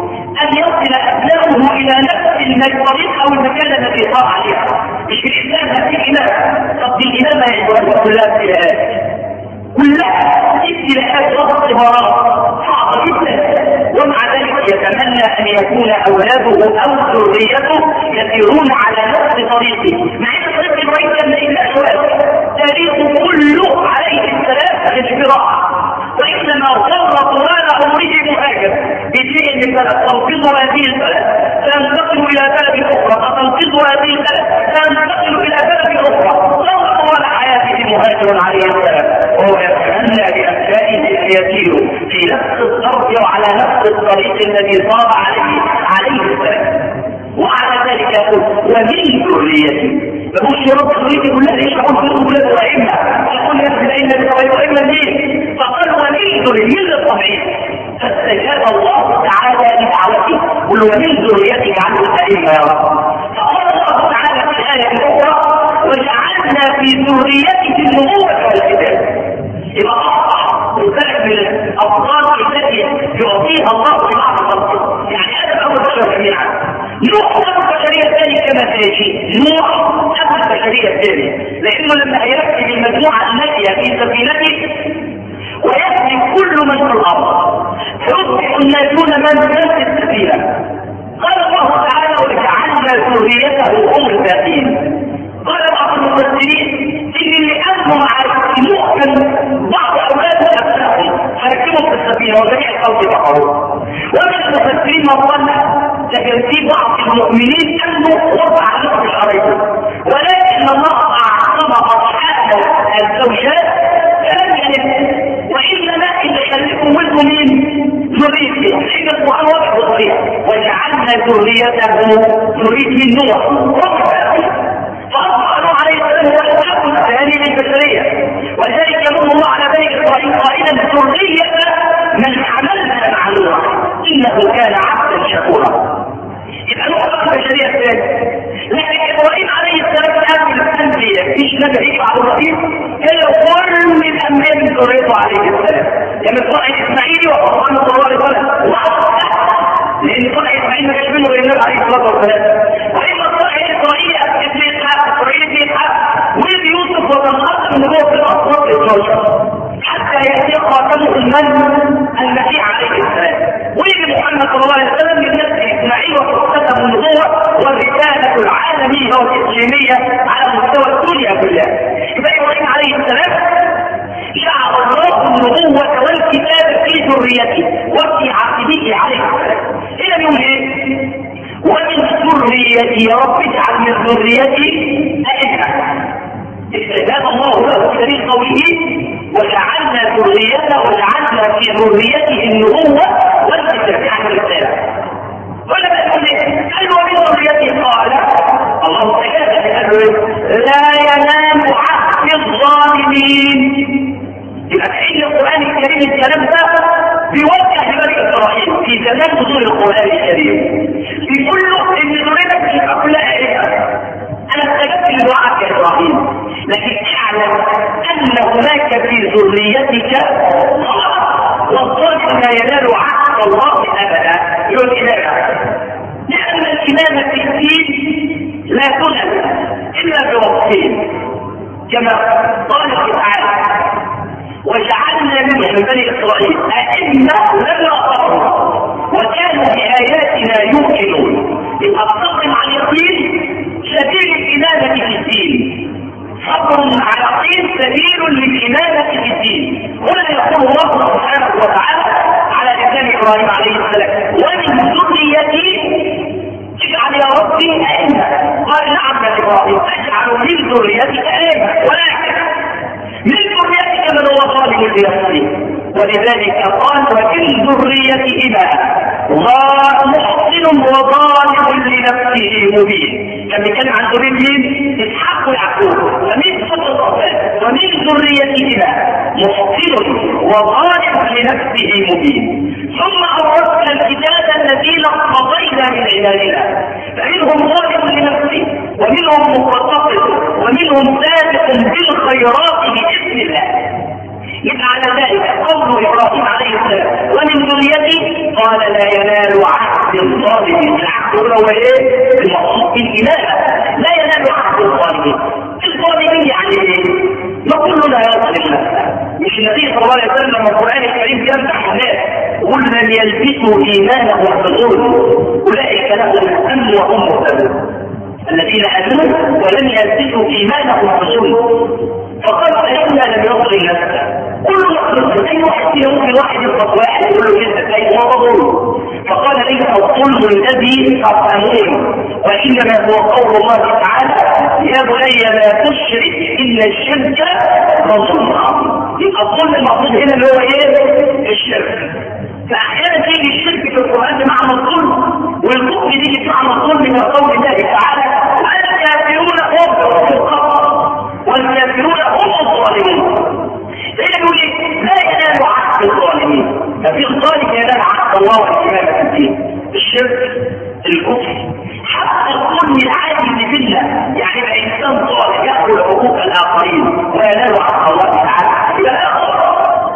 ان يصل ابنائه الى نفس الطريق او المكان الذي صار عليها. مش الاسلام هذه الامامه. طب دي الامامه يا اخوان كلها ابتلاءات، كلها ابتلاءات واختبارات صعبه جدا، ومع ذلك يتمنى ان يكون اولاده او ذريته يسيرون على نفس طريقه. مع ان طريق ابراهيم كان الا شوال تاريخه كله عليه السلام للفراق، وانما ظل طوال عمره مهاجر بشيء من بلد تنقذ هذه البلد تنتقل الى بلد اخرى، تنقذ هذه البلد تنتقل الى بلد اخرى، ظل طوال حياته مهاجر عليه السلام، وهو يتمنى لابنائه ان يسيروا في نفس الارض وعلى نفس الطريق الذي صار عليه عليه السلام. وعلى ذلك يقول ومن ذريتي، فمش رب ذريتي كلها يشعرون في اولاد وائمه، يقول يا ابن الائمه وائمه ليه؟ فقال ومن ذريتي الطبيعي، فاستجاب الله تعالى لدعوته، قل ومن ذريتي عنه الائمه يا رب. فقال الله تعالى في الايه الاخرى وجعلنا في ذريته النبوه والكتاب. يبقى اصبح بالك من الافضال التي يعطيها الله لبعض خلقه. يعني انا اول بشر جميعا، نوح ابو البشريه الثاني كما سيجي، نوح ابو البشريه الثاني، لانه لما يركب المجموعه الناجيه في سفينته ويهلك كل من في الارض فيصبح الناجون من في السفينه. قال الله تعالى وجعلنا ذريته هم الباقين. قال بعض المفسرين ان لانهم عارفين كان بعض اولاد ابنائهم فركبوا في السفينه وجميع الخلق بقروا. ومن المفسرين ما ظن لكن في بعض المؤمنين انه وضع نصف شريطه، ولكن الله اعظم اصحاب الزوجات فلم يلد، وانما اللي يخليكم ولدوا مين؟ ذريته. حين القران واضح وصريح وجعلنا ذريته ذريته نوح فأصبحوا عليه السلام هو الحق الثاني للبشرية. ولذلك يمن الله على بني إسرائيل قائلا ذرية من حملنا مع نوح إنه كان عبدا شكورا. يبقى نوح بقى البشرية الثانية. لكن إبراهيم عليه السلام كان من الأنبياء، مفيش نبي يجي بعد إبراهيم إلا كل من الأنبياء من ذريته عليه السلام. يعني طلع الإسماعيلي وقرآن صلى الله عليه وسلم، لأن طلع إسماعيل ما كانش منه غير النبي عليه الصلاة والسلام. وإما طلع إسرائيل ابن إسحاق إسرائيل ابن إسحاق ولد يوسف وتنقسم النبوة في الأصوات اثناشر حتى يأتي خاتمه المن المسيح عليه السلام. ولد محمد صلى الله عليه وسلم من نسل إسماعيل وتختم النبوة والرسالة العالمية والإسلامية على مستوى الدنيا كلها. يبقى إبراهيم عليه السلام جعل الله النبوة والكتاب في ذريته وفي عقبه عليه السلام. إلى يوم إيه؟ ومن ذريتي يا رب اجعل من ذريتي أئمة. استجاب الله له في سبيل قوله وجعلنا ذريته وجعلنا في ذريته النبوة والكتاب يعني الرسالة. ولما يقول لي قال ومن ذريتي قال الله تعالى لا ينام عهد الظالمين. يبقى في القرآن الكريم الكلام ده بيوجه لبني إسرائيل في زمان نزول القرآن الكريم، بيقول له ان ذريتك تبقى كلها ايه؟ انا استجبت لدعائك يا ابراهيم، لكن اعلم ان هناك في ذريتك والظالم لا ينال عهد الله ابدا. يقول الامامه لان الامامه في الدين لا تنال الا بوصفين كما قال تعالى وجعلنا منهم بني اسرائيل ائمه لم يعصوا وكانوا بآياتنا يوقنون. يبقى الصبر مع اليقين سبيل الإمامة في الدين، صبر مع اليقين سبيل للإمامة في الدين. هنا يقول الله سبحانه وتعالى على لسان إبراهيم عليه السلام ومن ذريتي اجعل يا ربي أئمة. قال نعم يا إبراهيم اجعل من ذريتك أئمة، ولكن من ذريتك من هو ظالم لنفسه. ولذلك قال ومن ذريتهما محسن وظالم لنفسه مبين. لما يتكلم عن ذرية مين؟ اسحاق ويعقوب. ومن ومن ذريتهما محسن وظالم لنفسه مبين. ثم أورثنا الكتاب الذين اصطفينا من عبادنا فمنهم ظالم لنفسه ومنهم مقتصد ومنهم سابق بالخيرات بإذن الله. يبقى على ذلك قول ابراهيم عليه السلام ومن ذريته قال لا ينال عهد عهد الظالمين. العهد هو ايه؟ المقصود بالإمامة. لا ينال عهد الظالمين. الظالمين يعني ايه؟ ما كلنا يظلم نفسه. مش النبي صلى الله عليه وسلم لما القرآن الكريم يمدح الناس قل لن يلبسوا إيمانهم بظلم أولئك لهم الأمن وهم مهتدون. الذين آمنوا ولم يلبسوا إيمانهم بظلم. فقال فإنا لم يظلم نفسه. كل واحد أي واحد يوم في واحد يضرب واحد يقول له كذا أي هو ظلم. فقال ليس الظلم الذي تفهمون وإنما هو قول الله تعالى يا بني لا تشرك إن الشرك لظلم عظيم. يبقى الظلم المقصود هنا اللي هو إيه؟ الشرك. فأحيانا تيجي الشرك في القرآن بمعنى الظلم والكفر تيجي بمعنى الظلم من قول الله تعالى والكافرون هم في القبر والكافرون هم الظالمون. لأنه يقول لك لا ينال عهد الظالمين. ففي الظالم ينال عهد الله والإمامة في الدين. الشرك الكفر حتى الظلم العادي اللي بالله يعني بقى إنسان ظالم يأكل حقوق الآخرين وينال عهد الله تعالى إلى الآخر.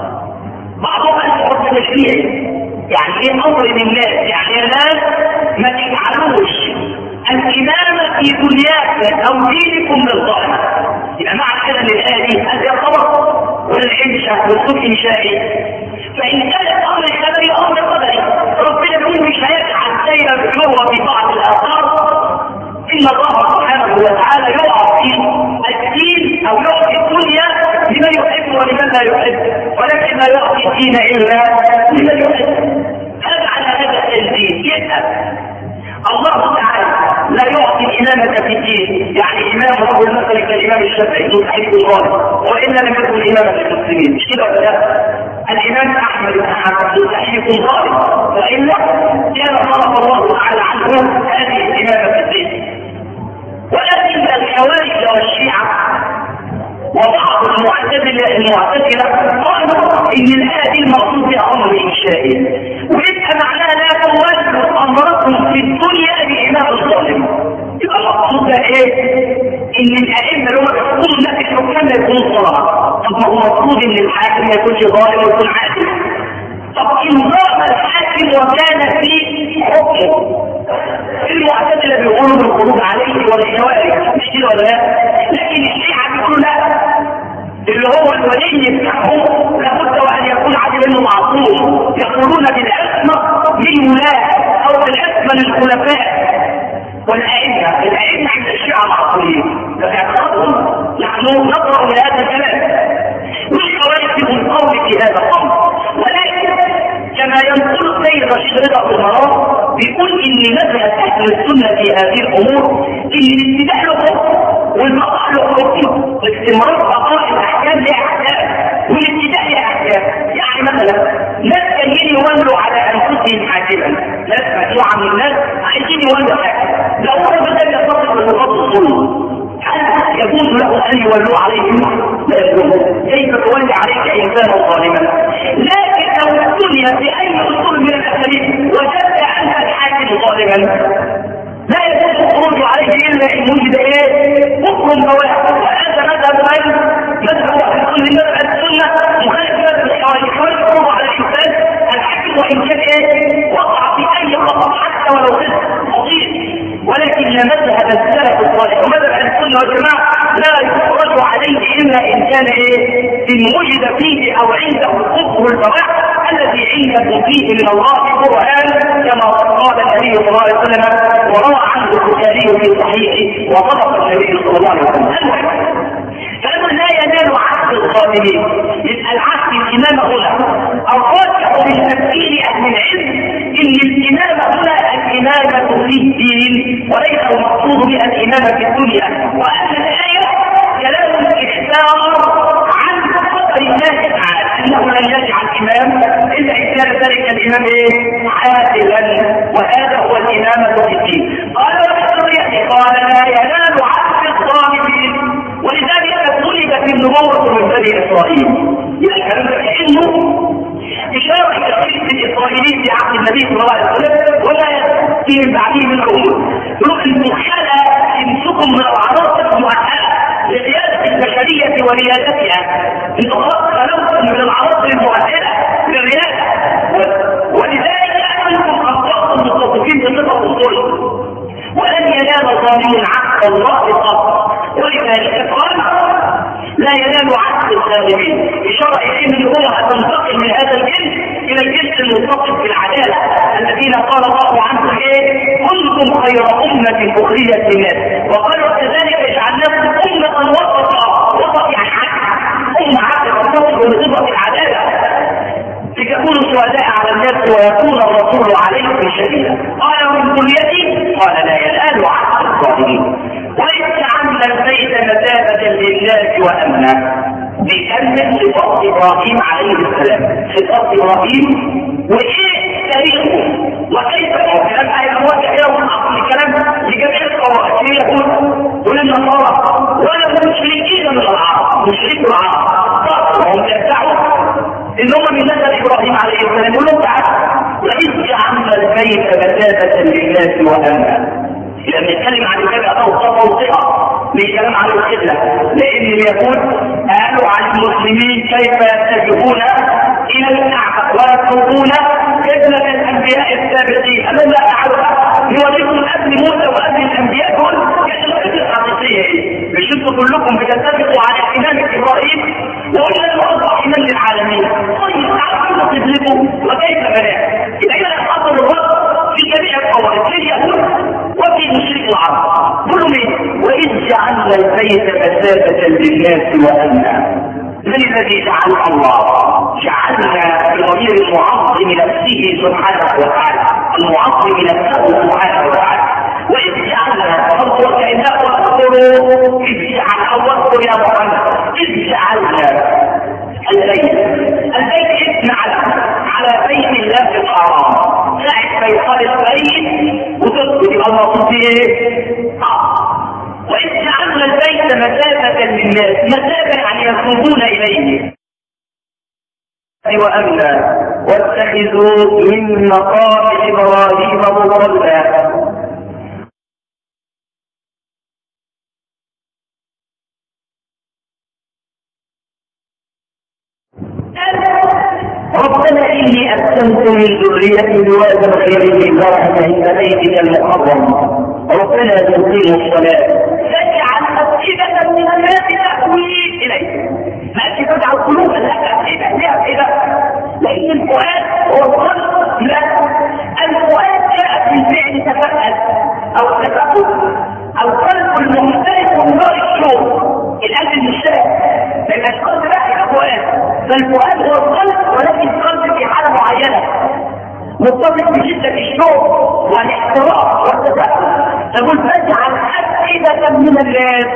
بعضهم الحكم التشريعي يعني ايه امر للناس يعني يا ناس ما تجعلوش الامامه في دنياكم او دينكم للظالم. يبقى معنى كده ان الايه دي هذه الخبر والعيشه والسوق انشائي. فان كان الامر القدري امر قدري ربنا بيقول مش هيجعل سيرا بالمروه في بعض الاثار. ان الله سبحانه وتعالى يعطي الدين او يعطي الدنيا لمن يحب ولمن لا يحب ولكن لا يعطي الدين الا لمن يحب. هذا على هذا الدين يذهب الله تعالى لا يعطي الامامه في الدين. يعني امام رجل مثلا كالامام الشافعي ذو تحريك الغالب والا لم يكن اماما للمسلمين. مش كده ولا لا؟ الامام احمد بن حنبل ذو تحريك الغالب والا كان صرف الله تعالى عنه هذه الامامه في الدين. ولكن الخوارج والشيعة وبعض المعتزلة المعتزلة قالوا ان الآية دي المقصود بها امر انشائي ويبقى معناها لا تولوا امركم في الدنيا بإمام الظالم. يبقى المقصود ده ايه؟ ان الائمة اللي هم بيحكموا الناس الحكام يكونوا ظلمة. طب ما هو المفروض ان الحاكم ما يكونش ظالم ويكون عادل. طب ان ظلم الحاكم وكان في حكمه المعتزلة بيقولوا بالخروج عليه والخوارج مش كده ولا لا؟ لكن الشيعة بيقولوا لا اللي هو الولي بتاعهم لابد وان يكون عادل انه معصوم. يقولون بالعصمة للولاة او بالعصمة للخلفاء والائمة. الائمة عند الشيعة معصومين ده اعتقادهم نحن نقرأ لهذا الكلام والخوارج بهم قول في هذا الامر. ولكن كما ينقل السيد رشيد رضا في المرام بيقول ان مذهب اهل السنه في هذه الامور ان الابتداء له حكم والبقاء له حكم واستمرار بقاء الاحكام لها احكام والابتداء لها احكام. يعني مثلا ناس جايين يولوا على انفسهم حاكما، ناس مجموعه من الناس عايزين يولوا حاكم. لو هو بدل يتصف بنقاط الظلم هل يجوز له ان يولوا عليهم؟ لا يجوز. كيف تولي عليك انسانا ظالما؟ لكن لو الدنيا باي اصول من الاساليب وجدت ان الحاكم ظالما لا يجوز الخروج عليه الا ان وجد ايه؟ حكم بواحد. وهذا مذهب من؟ مذهب كل مذهب السنه مخالف مذهب الحوالي. الحوالي يقوم على الانسان الحاكم وان كان ايه؟ وقع في اي خطا حتى ولو خطا بسيط. ولكن مذهب السلف الصالح ومذهب السنه والجماعه لا يخرج عليه الا ان كان ايه؟ ان وجد فيه او عنده الكفر والبواح الذي عنده فيه من الله برهان كما قال النبي صلى الله عليه وسلم وروى عنه البخاري في صحيحه وصدق النبي صلى الله عليه وسلم. فانه لا ينال عهد الظالمين. يبقى العهد الامامه هنا الراجح من تفسير اهل العلم ان الامامه هنا الامامه في الدين وليس المقصود بها الامامه في الدنيا. وان الايه كلام الاخبار عن قدر الله تعالى انه لن يجعل امام الا ان كان ذلك الامام ايه؟ عادلا. وهذا هو الامامه في الدين. قال وبالطريقه قال لا ينال عهد الظالمين. ولذلك طلبت النبوه من بني اسرائيل. يعني الكلام ده كانه اشاره الى قصه الاسرائيليين في عهد النبي صلى الله عليه وسلم ولا ياتي من بعده من الامور. يقول انتم خلق انسكم من العناصر المؤهله لقياده البشريه وريادتها. انتم خلقتم من العناصر المؤهله للرياده. ولذلك انتم اصبحتم متصفين ظالم عهد الله قط، ولذلك قال لا ينال عهد الظالمين، إشارة إليه من هو هتنتقل من هذا الجنس إلى الجنس المتصف بالعدالة الذين قال الله عنهم إيه؟ كنتم خير أمة أخرجت للناس، وقالوا كذلك جعلناكم أمة وسطا، وسط يعني عدل، أمة عدل تتصف بصفة العدالة لتكونوا شهداء على الناس ويكون الرسول عليكم شهيدا. قال من ذريتي؟ قال لا ينال عهد الظالمين. وإذ جعلنا البيت مثابة للناس وأمنا، بيكمل صفات إبراهيم عليه السلام، صفات إبراهيم وإيه تاريخه وكيف الكلام هيبقى موجه إلى أصل الكلام لجميع القواعد اليهود وللنصارى ولا المشركين من العرب، مشرك العرب وهم يدعوا إن هم من نسل إبراهيم عليه السلام. يقول لهم تعالى وإذ جعلنا البيت مثابة للناس وأمنا، لما يتكلم عن الكلام أوصى توصيها بيتكلم عن القبلة، لأن اليهود قالوا عن المسلمين كيف يتجهون إلى الكعبة ويطلبون قبلة الأنبياء السابقين. أما لا تعالوا نوريكم قبل موسى وقبل الأنبياء دول كانت القبلة الحقيقية، مش انتوا كلكم بتتفقوا على إمامة إبراهيم وقلنا له أربع إمام للعالمين. طيب تعالوا تدركوا وكيف بناه. إذا كان حصل الرد في جميع القواعد في اليهود وفي مشرك العرب. كلهم ايه؟ وإذ جعلنا البيت مثابة للناس وأمنا. من الذي جعل الله؟ جعلنا بضمير المعظم نفسه سبحانه وتعالى، المعظم نفسه سبحانه وتعالى. وإذ جعلنا فانظر كأنه أذكروا إذ جعل أو أذكر يا محمد إذ جعلنا البيت. البيت اسم على على بيت الله الحرام. ساعة ما يقال البيت وتذكر يبقى المقصود ايه؟ وإذ جعلنا البيت مثابة للناس، مثابة يعني يذهبون إليه وأمنا واتخذوا من مقام إبراهيم مصلى. ربنا إني أسكنت من ذريتي بواد غير ذي زرع عند بيتك المحرم ربنا يقيموا الصلاة فاجعل أفئدة من الناس تأوي إليه. ما تجعل قلوبا لك أفئدة ليه أفئدة؟ لأن الفؤاد هو القلب. لا، الفؤاد جاء في الفعل تفأل أو تفأل. القلب المختلف من نار الشوق، القلب المشترك ما يبقاش قلب بقى يبقى فؤاد. فالفؤاد هو القلب ولكن القلب في حالة معينة مرتبط بشدة الشوق والاحتراق والتفاؤل. تقول فاجعل أفئدة من الناس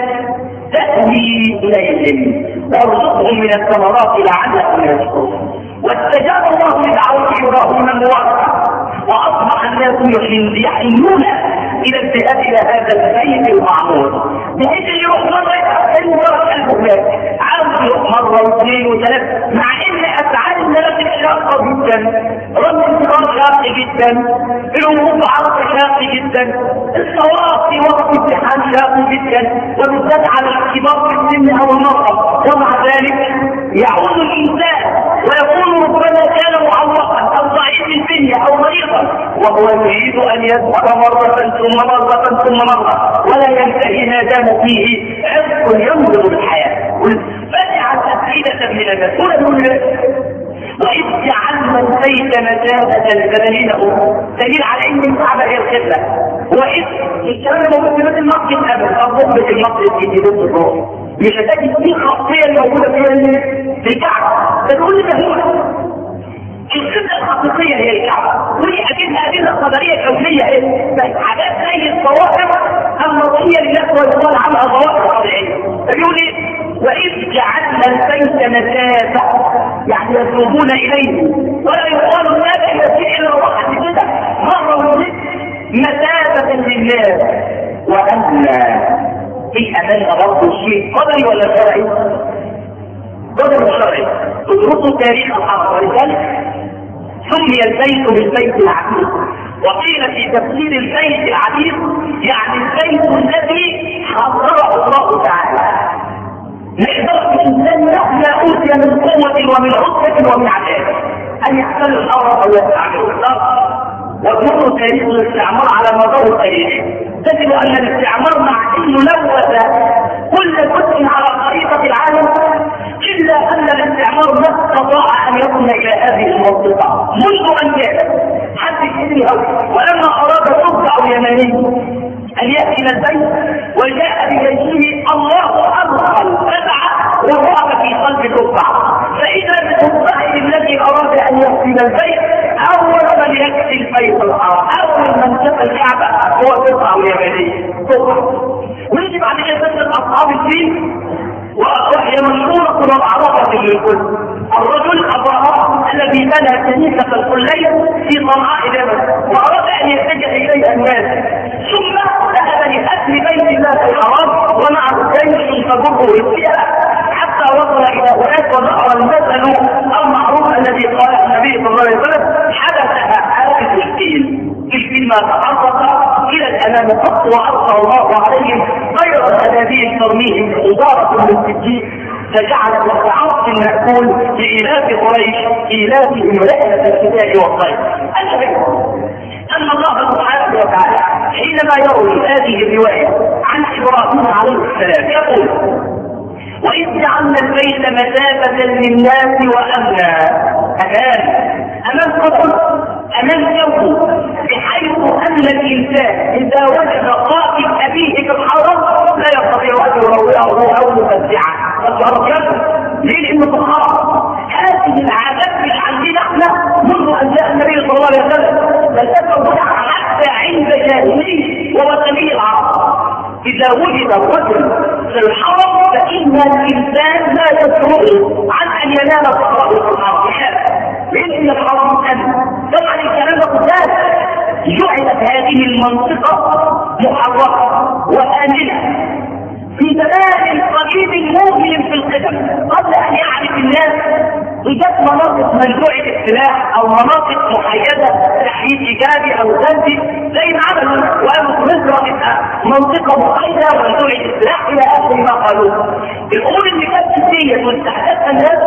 تأوي إليهم وارزقهم من الثمرات لعلهم يشكرون. واستجاب الله لدعوة إبراهيم الموحد وأصبح الناس يحنون إلى الذهاب إلى هذا البيت المعمور، بحيث اللي يروح مرة يتحسن مرة البخلاف عاوز يروح مرة واثنين وثلاثة، مع إن أفعال المنافق شاقة جدا، رد الانتظار شاق جدا، الوقوف عرض شاق جدا، الصواب في وقت امتحان شاق جدا، وبالذات على الكبار في السن أو المرأة. ومع ذلك يعود الإنسان ويقول ربما كان معوقا أو ضعيف البنية أو مريضا وهو يريد أن يذهب مرة ثم مرة ثم مرة ولا ينتهي ما دام فيه عرق ينظر الحياة. فاجعل أفئدة من الناس. وإذ جعلنا البيت مثابة للبدنين دليل على أن الكعبة هي القبلة. وإذ الكلام موجود في المسجد أبد أو قبة المسجد في جديد الروح، مش هتجد فيه خاصية الموجودة في الكعبة. تقول لي هو القبلة الحقيقية هي الكعبة، ودي أكيد أدلة قدرية كونية إيه؟ بس حاجات زي الظواهر المرئية لله ويقال عنها ظواهر طبيعية. فيقول لي وإذ جعلنا البيت مثابة يعني يذهبون إليه، ولا يقال هذا يسيء إلى الواحد كده مرة واثنين مثابة للناس وأمنا. في أمانة برضه شيء قدري ولا شرعي؟ قدر شرعي. ادرسوا تاريخ الحرب ولذلك سمي البيت بالبيت العتيق، وقيل في تفسير البيت العتيق يعني البيت الذي حرره الله تعالى. نقدر الانسان مهما اوتي من قوه ومن عزه ومن عذاب ان يحتل الارض او يستعمل الارض وتمر تاريخ الاستعمار على مدار التاريخ تجد ان الاستعمار مع انه لوث كل جزء على خريطه العالم الا ان الاستعمار ما استطاع ان يصل الى هذه المنطقه منذ ان جاء حتى الى ولما اراد صدع يماني ان ياتي الى البيت وجاء بجيشه الله ادخل فتح وضرب في قلب الركع فاذا بالركع الذي اراد ان ياتي الى البيت اول من ياتي البيت الحرام اول من شاف الكعبه هو صدع يماني صدع ويجب على كده اصحاب الدين وهي مشهورة ومعروفة للكل. الرجل الضرار الذي بنى كنيسة الكلية في صنعاء اليمن وأراد أن يتجه إليها الناس ثم ذهب لأهل بيت الله الحرام ومعه جيش تجره فيها حتى وصل إلى هناك وظهر المثل المعروف الذي قاله النبي صلى الله عليه وسلم حدث حادث الفيل. الفيل ما تعرض إلى الأمام قط وألقى الله عليهم غير الأنابيب ترميهم إدارة للسجين فجعل العرض المأكول لإيلاف قريش إيلافهم رحلة الشتاء والصيف. أن الله سبحانه وتعالى حينما يروي هذه الرواية عن إبراهيم عليه السلام يقول وإذ جعلنا البيت مثابة للناس وأمنا أمان أمان قبل أمان جو بحيث أن الإنسان إذا وجد قاتل أبيه في الحرم لا يستطيع أن يروعه أو يفزعه فتركه ليه؟ لأنه في الحرم. هذه العادات مش عندنا احنا منذ أن جاء النبي صلى الله عليه وسلم بل تكون حتى عند جاهلي ووثني العرب. إذا وجد الرجل في الحرم فإن الإنسان لا يسرعه عن أن ينال صحراء في الحرم لأن الحرم أمن. طبعا الكلام ده قدام جعلت هذه المنطقة محررة وآمنة في زمان قديم مؤمن في القدم قبل أن يعرف الناس إيجاد مناطق منزوع السلاح أو مناطق محيدة تحييد إيجابي أو سلبي زي ما عملوا وقالوا مصر تبقى منطقة محيدة ومنزوع السلاح إلى آخر ما قالوه. الأمور اللي كانت ديت واستحدثها الناس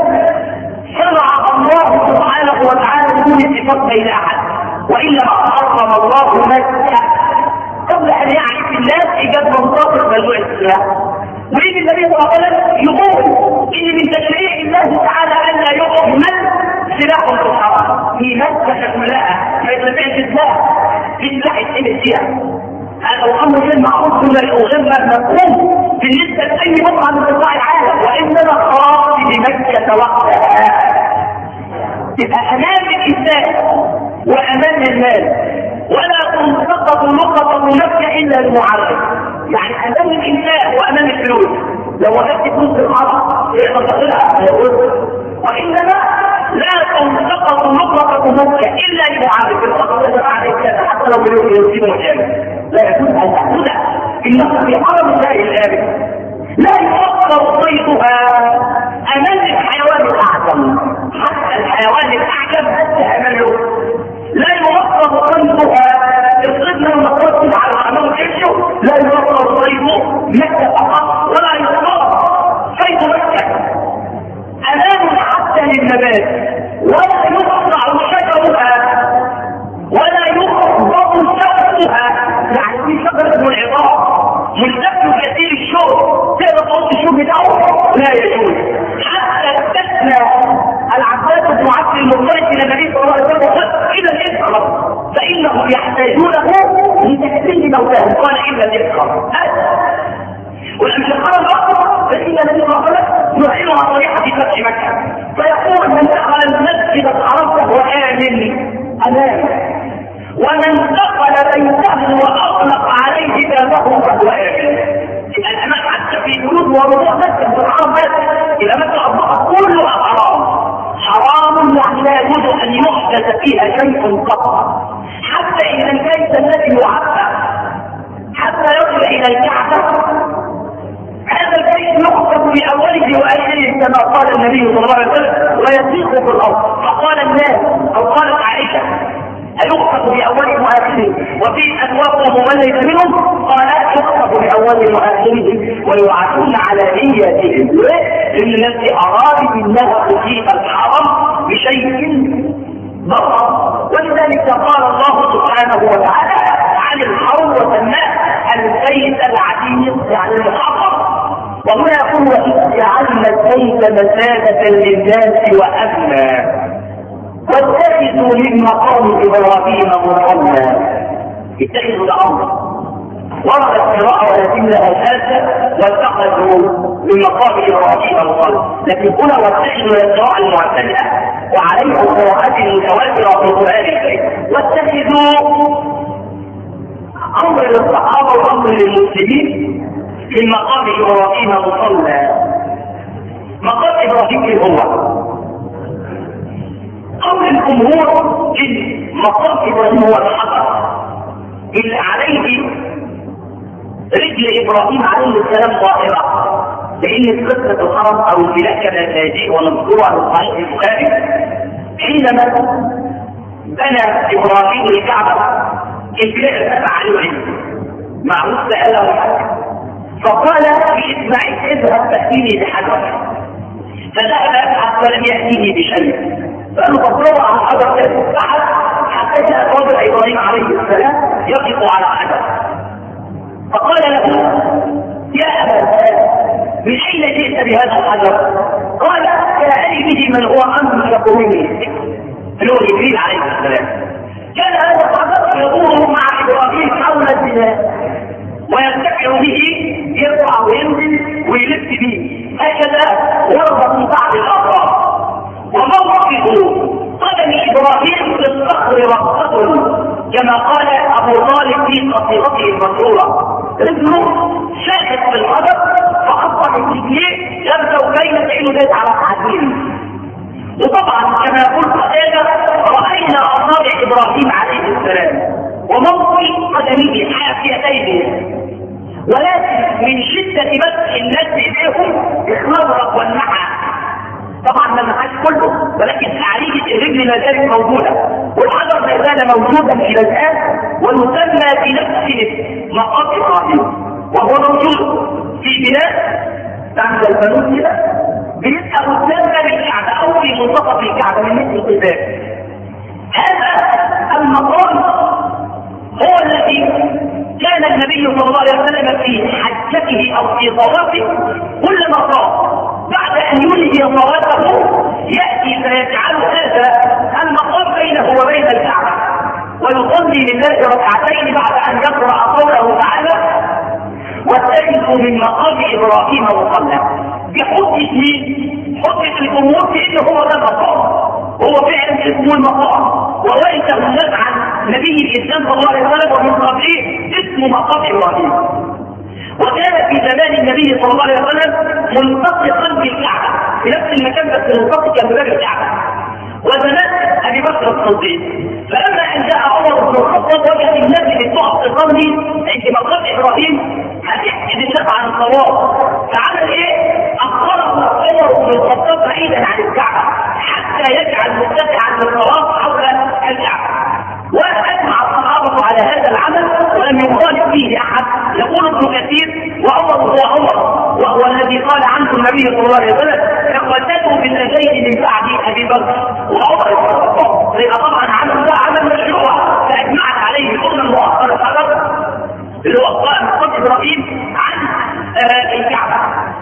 شرع الله سبحانه وتعالى بدون اتفاق بين أحد وإلا ما حرم الله مكة قبل أن يعرف الناس إيجاد منطقة منزوع السلاح. ويجي النبي صلى الله عليه وسلم يقول إن من تشريع الله تعالى أن لا يحمل سلاح في الحرم في مكة كلها ما يتبعش سلاح في سلاح يتحمل فيها. هذا الأمر غير معروف ولا غير مفهوم بالنسبة لأي بقعة من بقاع العالم وإنما خاص بمكة وحدها. يبقى أمام الإنسان وأمام المال ولا تنتقط نقطة مكة إلا المعرض. يعني أمام الإنسان وأمام الفلوس لو وجدت فلوس الحرم يقدر تاخدها وإنما لا تنتقط نقطة مكة إلا المعرض الأخضر على كذا حتى لو مليون يوسف مجال لا يجوز أن تأخذها إنه في حرم الله الآمن لا يفكر صيدها أمام الحيوان الأعظم حتى الحيوان الأعجب أمامه لا يفكر صيدها الصيد لما تركز على الحمام كيشه لا يفكر صيده مكة فقط ولا يفكر صيد مكة أمامه حتى للنبات ولا يقطع شجرها ولا يخبط شوكها. يعني في شجرة من العظام ملتف كثير الشوك تقدر تحط الشوك بتاعه لا يجوز. حتى استثنى العباس بن عبد المطلب الى النبي صلى الله عليه وسلم اذا الاسخر فانهم يحتاجونه لتكفير موتاهم قال الا الاسخر ولما الحرم الاكبر فان النبي صلى الله عليه وسلم يعلن عن طريقه فتح مكه فيقول من دخل المسجد الحرام فهو امن امان ومن دخل بيته واطلق عليه بابه فهو امن. الأمان حتى في بيوت وروح مكة في الحرم بس الأمان أصبحت كلها حرام. حرام يعني لا يجوز أن يحدث فيها شيء قط حتى إذا البيت الذي يعبد حتى يصل إلى الكعبة هذا البيت يخطب بأوله وآخره كما قال النبي صلى الله عليه وسلم ويسيق في الأرض. فقال الناس أو قالت عائشة يخطب بأوله وآخره وفي أنواق مميزة منهم قالت يخطب بأوله وآخره ويعافون على نيتهم لأن الناس أراد منها تجيب الحرم بشيء ضرر. ولذلك ولذلك قال الله سبحانه وتعالى عن الحوض وسماه البيت العتيق يعني الحرم. وهنا يقول وإذ جعلنا البيت مساجة للناس وأمنا واتخذوا من مقام إبراهيم مصلى. اتخذوا الأمر ورد القراءة ولكنها شاذة واتخذوا من مقام إبراهيم مصلى، لكن هنا واتخذوا القراءة المعتدلة وعليها القراءات المتواترة في القرآن الكريم. واتخذوا أمر للصحابة وأمر للمسلمين من مقام إبراهيم مصلى. مقام إبراهيم هو قول الجمهور إن مقام إبراهيم هو الحجر اللي عليه رجل إبراهيم عليه السلام ظاهرة، لأن قصة الحرم أو البناء كما تجيء ونذكرها عن صحيح البخاري حينما بنى إبراهيم الكعبة البناء ارتفع عليه علم معروف سأله حاجة، فقال لإسماعيل اذهب تأتيني بحجر، فذهب يبحث ولم يأتيه بشيء، فقالوا فاضرب على الحجر كذا حتى جاء رجل إبراهيم عليه السلام يقف على حجر، فقال له يا أبا من أين جئت بهذا الحجر؟ قال جاءني به من هو أملك مني اللي هو جبريل عليه السلام. كان هذا الحجر يدور مع إبراهيم حول البناء ويرتفع به، يرفع وينزل ويلف به هكذا ورد من بعض الأطراف. وموقف قدم إبراهيم في الصخر رقصة كما قال أبو طالب في قصيدته المشهورة، رجله شاهد في الحجر فأصبح رجليه يبدو كيف تعين ذات على الحديد. وطبعا كما قلت هذا رأينا أصابع إبراهيم عليه السلام وموقف قدميه حافيتيه، ولكن من شدة مسح الناس بإيديهم اخرجت والنحى. طبعا ما نحاش كله، ولكن تعريجة الرجل ما زالت موجودة والحجر ما زال موجودا إلى الآن، ويسمى بنفس مقام إبراهيم، وهو موجود في بناء عند البنوك كده بيبقى مسمى بالكعبة أو في منتصف الكعبة من مثل القباب. هذا المقام هو الذي كان النبي صلى الله عليه وسلم في حجته أو في طوافه كل مقام بعد أن ينهي صلاته يأتي فيجعل هذا المقام بينه وبين الكعبة ويصلي لله ركعتين بعد أن يقرأ قوله تعالى واتخذوا من مقام إبراهيم مصلى، بحجة مين؟ حجة الجمهور في إنه هو ده المقام، هو فعلا اسمه المقام، وليس هناك عن نبي الإسلام صلى الله عليه وسلم ومن قبله اسمه مقام إبراهيم. وكان في زمان النبي صلى الله عليه وسلم ملتصقا بالكعبة في نفس المكان بس ملتصقا بباب الكعبة، وزمان أبي بكر الصديق. فلما أن جاء عمر بن الخطاب وجد الناس اللي بتقف تصلي عند مقام إبراهيم هتحكي الناس عن الصواب، فعمل إيه؟ أخره عمر بن الخطاب بعيدا عن الكعبة حتى يجعل متسعا للصواب حول الكعبة، وأجمع الصحابة على هذا العمل ولم يخالف فيه أحد. يقول ابن كثير وعمر هو عمر وهو الذي قال عنه النبي صلى الله عليه وسلم اقتدوا بالنبيين من بعد أبي بكر وعمر بن الخطاب، لأن طبعا عمل ده عمل مشروع فأجمعت عليه كل مؤخر الحجر اللي هو قائم مقام إبراهيم عن آه الكعبة.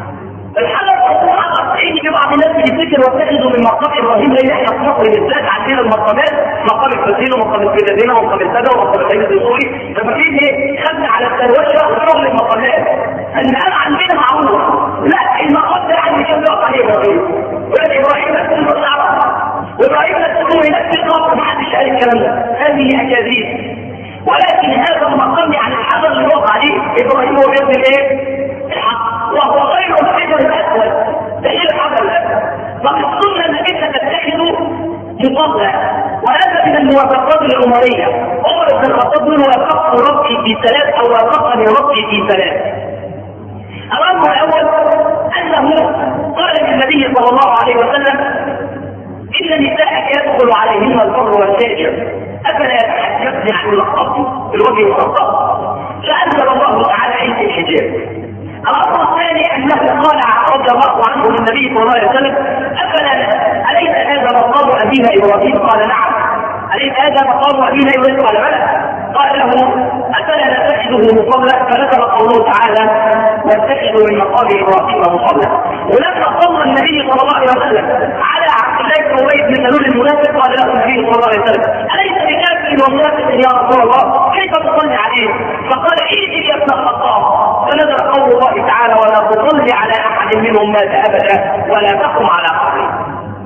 الحجر هو حجر تحيني في بعض الناس بتفتكر واتخذوا من مقام إبراهيم لأن احنا في مصر بالذات عندنا المقامات مقام الفسيل ومقام الكتابين ومقام السادة ومقام السيد الدستوري، ففاكرين ايه؟ خدنا على التروشه وشغل المقامات ان انا عندنا معروف لا المقام ده عندي كان بيقف عليه إبراهيم ولا إبراهيم تكون بالصعبة وإبراهيم تكون هناك في القبر ما حدش قال الكلام ده، هذه أكاذيب. ولكن هذا المقام يعني الحجر اللي وقع عليه إبراهيم هو بيبني الايه؟ الحق، وهو غير الحجر الأسود ده غير الحجر الأسود. فقد قلنا انك انت تتخذه مصلى، وهذا من الموافقات العمرية. عمر بن الخطاب منه وافقت ربي في ثلاث او وافقني ربي في ثلاث. الامر الاول انه قال للنبي صلى الله عليه وسلم ان نساءك يدخل عليهن البر والفاجر افلا يتحجبن عن اللقب في الوجه المخطط، فانزل الله تعالى عند الحجاب. الامر الثاني انه قال رضي الله عنه للنبي صلى الله عليه وسلم افلا اليس هذا مقام ابينا ابراهيم؟ قال نعم. اليس هذا هذا مقام أبينا إبراهيم قال بلى. قال له أفلا نتخذه مصلى؟ فنزل قوله تعالى واتخذوا من مقام إبراهيم مصلى. ولما صلى النبي صلى الله عليه وسلم على عبد الله بن أبي بن سلول المنافق قال له النبي صلى الله عليه وسلم أليس بكافر ومنافق يا رسول الله؟ كيف تصلي عليه؟ فقال ائذن يا ابن الخطاب. فنزل قول الله تعالى ولا تصلي على أحد منهم مات أبدا ولا تقم على قبره.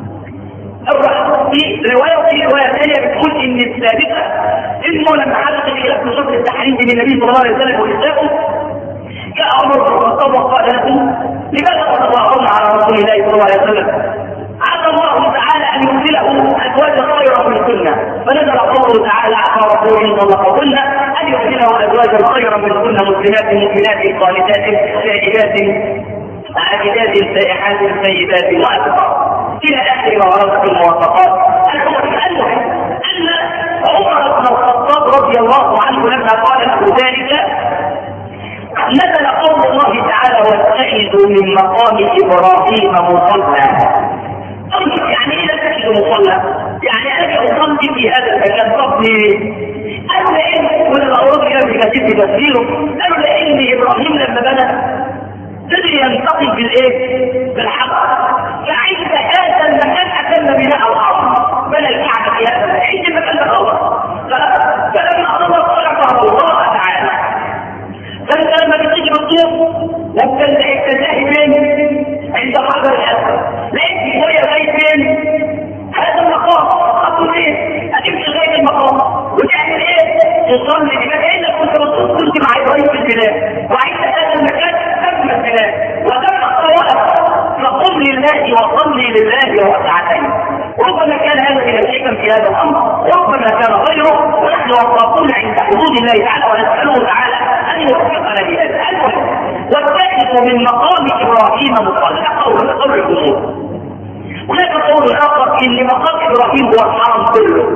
في رواية في رواية ثانية بتقول إن السابقة إنه لما حدث الخلاف في شرط التحريم بين النبي صلى الله عليه وسلم ونسائه جاء عمر بن الخطاب وقال لهم لماذا تتظاهرون على رسول الله صلى الله عليه وسلم؟ عسى الله تعالى أن يبدله أزواجا خيرا منكن. فنزل قوله تعالى عسى رسوله طلقهن أن يبدله أزواجا خيرا منكن مسلمات مؤمنات قانتات سائلات عابدات سائحات سيدات وأبقى إلى آخر ما ورد في المواصفات. المهم أن عمر بن الخطاب رضي الله عنه لما قال له ذلك نزل قول الله تعالى واتخذوا من مقام إبراهيم مصلى. يعني إيه تتخذوا مصلى؟ يعني أجي أصلي في هذا المكان. طب ليه؟ قالوا لأن من الأوراق اللي كتبت تفسيره قالوا لأن إبراهيم لما بنى تدري ينتقل بالايه؟ بالحق. فعند هذا المكان اتم بناء الارض بنى الكعبه في هذا المكان. عند المكان ده خلاص. فلما الله طلع الله تعالى فانت لما بتيجي بالطوف وبتلزق التزاحي فين؟ عند حجر الاسود. لقيت في شويه لغايه فين؟ هذا المقام. خطوا ايه؟ هتمشي لغايه المقام وتعمل ايه؟ تصلي بمكان انك كنت بتطوف كنت مع ابراهيم في البلاد وعند هذا المكان وتم الطواف فقم لله وصلي لله ركعتين. ربما كان هذا من الحكم في هذا الامر وربما كان غيره ونحن واقفون عند حدود الله تعالى ونساله تعالى ان يوفقنا بهذا. واتخذوا من مقام ابراهيم مصلى. قول قول الجمهور. هناك قول اخر ان مقام ابراهيم هو الحرم كله.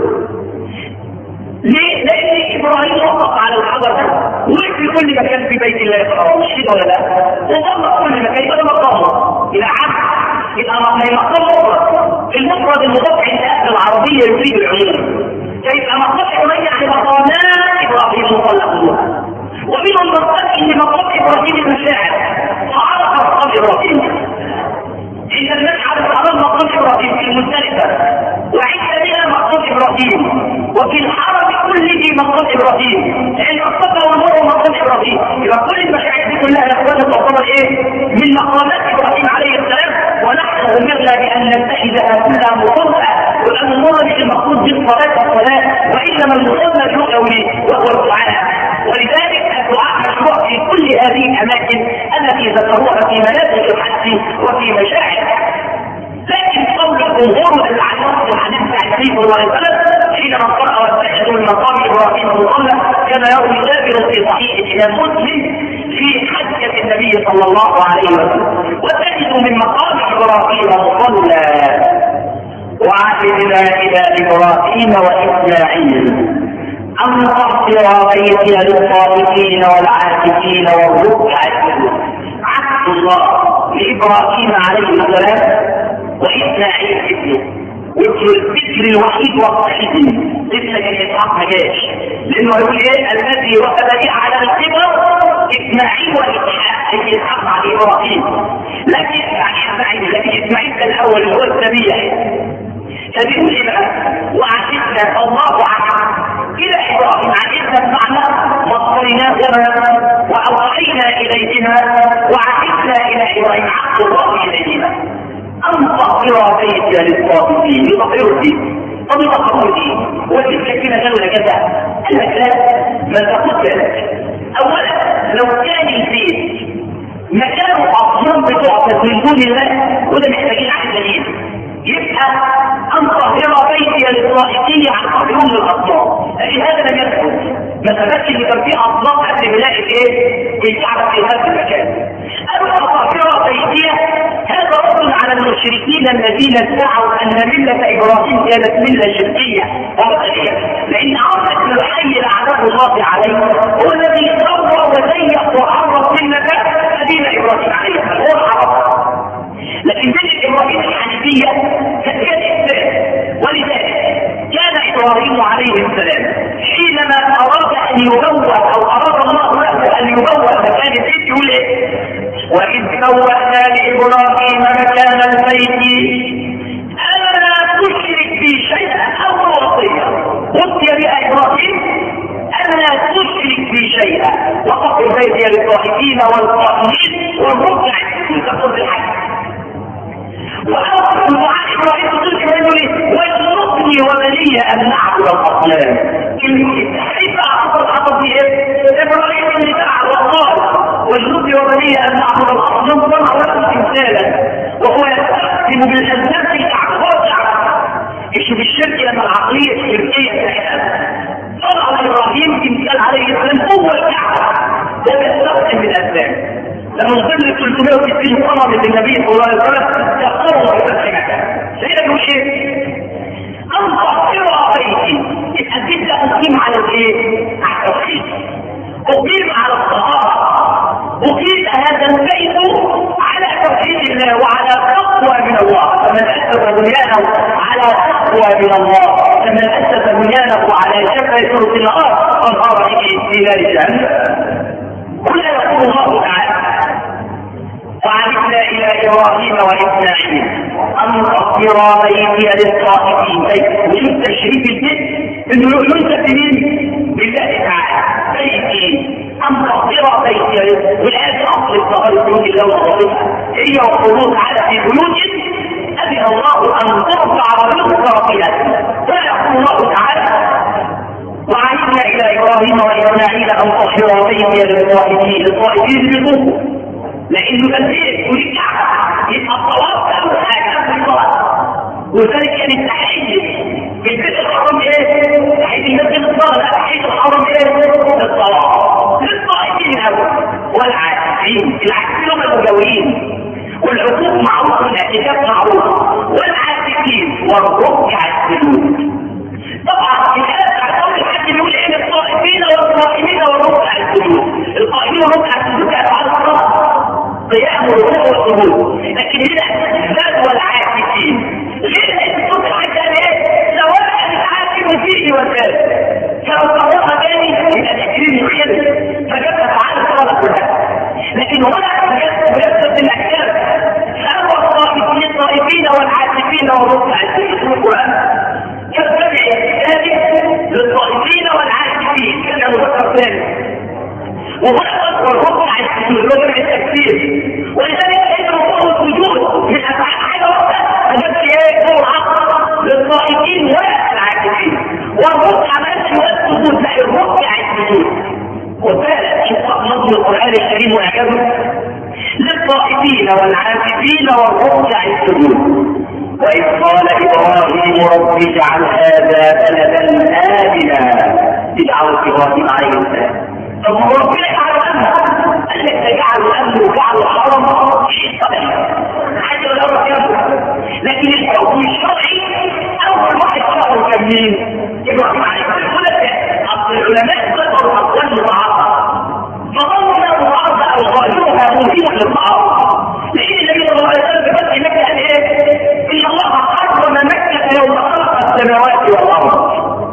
ليه؟ لأن إبراهيم وقف على الحجر ده وفي كل مكان في بيت الله الحرام. مش كده ولا لا؟ وظل كل مكان يبقى مقامه إلى عبد يبقى مقام مفرد. المفرد المضاف عند أهل العربية يفيد العموم. فيبقى مقام إبراهيم يعني مقامات إبراهيم مطلقون. ومنهم من قال إن مقام إبراهيم المشاعر فعرف مقام إبراهيم. إن الناس عرف مقام إبراهيم في المزدلفة وعند بها مقام إبراهيم وفي الحرم كله مقام إبراهيم. لأن الصفا والمروة مقام إبراهيم. يبقى كل المشاعر دي كلها يا تعتبر إيه؟ من مقامات إبراهيم عليه السلام. ونحن أمرنا بأن نتخذها كلها مصلى. ولأن المرة دي المقصود بالصلاة والصلاة وإنما المصلى اللغوي وهو الدعاء. ولذلك الدعاء مشروع في كل هذه الأماكن التي ذكروها في مناسك الحج وفي مشاعر. لكن قول الجمهور اللي عن نص الحديث عن النبي صلى الله عليه وسلم حينما قرأ واتخذوا من مقام إبراهيم مصلى كما يروي جابر في صحيح الإمام مسلم في حجة النبي صلى الله عليه وسلم واتخذوا من مقام إبراهيم مصلى وعهدنا إلى إبراهيم وإسماعيل أن تطهر بيتي للطائفين والعاكفين والركع السجود. عهد الله لإبراهيم عليه السلام وإسماعيل ابنه وابن الذكر الوحيد والصحيح لسه كان إسحاق ما جاش لأنه يقول إيه الذي وكل لي على الكبر إسماعيل وإسحاق إسحاق على إبراهيم. لكن إسماعيل لكن إسماعيل كان الأول هو الذبيح. فبيقول إيه بقى وعهدنا الله عهد إلى إبراهيم عهدنا بمعنى مصرناهما وأوحينا إليهما وعهدنا إلى إبراهيم عهد الله إليهما أن تطهر بيتي للطائفين يطهروا فيه. طب يطهروا فيه وتلك كده جولة كذا قال لك لا ما تقول ذلك. أولا لو كان البيت مكانه أصنام بتعبد من دون الله وده محتاجين عن دليل يبقى أن تطهر بيتي للطائفين عن قبلهم للأصنام. لكن هذا لم يثبت. ما ثبتش ان كان في أصنام قبل بناء الايه؟ الكعبة في هذا المكان. أن تطهر بيتي هذا رد على المشركين الذين ادعوا ان مله ابراهيم كانت مله شركيه وبدعيه. لان عرف بن الحي لعنه الله عليه هو الذي صور وزيق وعرف مله ابينا ابراهيم عليه السلام هو العرب. لكن مله ابراهيم الحنيفيه كانت اسلام. ولذلك كان ابراهيم عليه السلام حينما اراد ان يبوأ او اراد الله له ان يبوأ مكان البيت يقول ايه؟ واذ بوأنا لابراهيم مكان البيت الا تشرك بي شيئا او وصيه وصي بها ابراهيم الا تشرك بي شيئا وقف البيت للطائفين والقائمين والركع تقول الحج وأوصف مع إبراهيم تلك الرجل واجنبني وبني أن نعبد الأصنام. كيف أعطى الحطب إبراهيم اللي دعا وقال واجنبني وبني أن نعبد الأصنام ضمع له تمثالا وهو يستخدم بالأسباب في الأعقاد. شوف الشرك لما العقلية الشركية طلع إبراهيم تمثال عليه السلام هو الكعبة ده بيستخدم بالأسباب. لما نظل ثلاثمائة وستين صنم للنبي صلى الله عليه وسلم يقروا في فتح مكان. سيدنا يقول ايه؟ ان تطهر بيتي الحديث ده اقيم على الايه؟ على التوحيد. اقيم على الطهارة. اقيم هذا البيت على توحيد الله وعلى تقوى من الله. فمن اسس بنيانه على تقوى من الله فمن اسس بنيانه على شفا سورة النهار انهار في نار جهنم. كل يقول الله تعالى وعهدنا الى ابراهيم واسماعيل ان تطهر بيتي للطائفين. وشوف تشريف البيت انه ينسب لمين؟ بالله تعالى. بيتي ان تطهر بيتي والايه اصل الطهاره بيوت الله وطهارتها هي وقوله تعالى في بيوت اذن الله ان ترفع ويذكر فيها. ويقول الله تعالى وعهدنا الى ابراهيم واسماعيل ان تطهر بيتي للطائفين. الطائفين بيطوفوا لانه البيت والكعبه يبقى الطواف اول حاجه قبل الصلاه. وذلك كان التحيه في البيت الحرام ايه؟ تحيه المسجد الصلاه. لا تحيه الحرام ايه؟ الصلاه للطائفين الاول والعاكفين. العاكفين هم المجاورين والعقوق معروف والاعتكاف معروف والعاكفين والركع السجود. طبعا الآية على قول الحج بيقول ايه؟ الطائفين والقائمين والركع السجود. القائمين والركع السجود كانوا على الصلاه قيام الركوع والسجود. لكن هنا الزاد والعاكفين غير الصوت حتى ايه؟ سواء العاكف فيه والزاد فلو طرقها تاني يبقى تكريم الخير فجبت على الصلاه كلها. لكن هنا يثبت الاحكام سوى الطائفين الطائفين والعاكفين والركع السجود في القران يتبع ذلك للطائفين والعاكفين كما ذكر ثاني. وهنا والركع السجود ركع التكفير. ولذلك كان الركوع والسجود من افعال حاجه واحده فجبت ايه؟ فرعه للطائفين والعاكفين. والركع ماشي والسجود لا الركع السجود. وثالث شوف نظم القران الكريم واعجابه للطائفين والعاكفين والركع السجود. وإذ قال إبراهيم رب اجعل هذا بلدا آمنا. اجعل إبراهيم عليه السلام. طب ما هو ربنا يجعل الأمن قال لك تجعل الأمن وجعل الحرم شيء طبيعي حتى لو ربنا. لكن الحكم الشرعي أول واحد شرعه كان مين؟ إبراهيم عليه السلام. أصل العلماء ذكروا أقوال مضاعفة فظنوا بعض أوغالها ممكنة للمعارضة. لأن النبي صلى الله عليه وسلم بفتح مكة قال إيه؟ إن الله حرم مكة يوم خلق السماوات والأرض.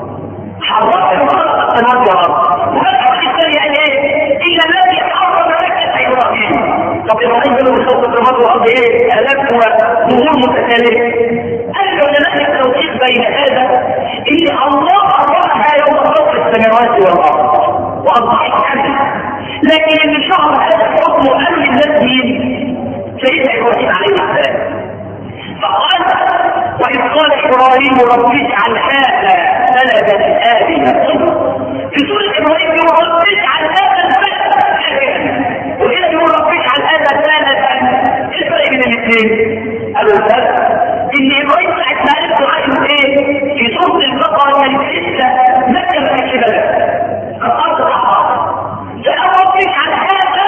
حرم يوم خلق السماوات والأرض. وفتح الثاني قال إيه؟ إن الذي حرم مكة إبراهيم. طب إبراهيم بيقول خلق السماوات والأرض إيه؟ آلاف وظهور متتالية. قال العلماء التوفيق بين هذا إن الله حرمها يوم خلق السماوات والأرض وأصبحت كاملة. لكن اللي شهر هذا الحكم أمن الذي سيدنا إبراهيم عليه السلام. فقال وإذ قال إبراهيم رب اجعل هذا بلدا آمنا. في سورة إبراهيم يقول رب اجعل هذا البلد آمنا. وهنا يقول رب اجعل هذا بلدا. ايه الفرق بين الاثنين؟ قالوا الفرق إن إبراهيم ساعة ما قال دعاء ايه؟ في سورة البقرة كانت لسه مكة ما كانتش بلد. الأرض صحراء. فقال رب اجعل هذا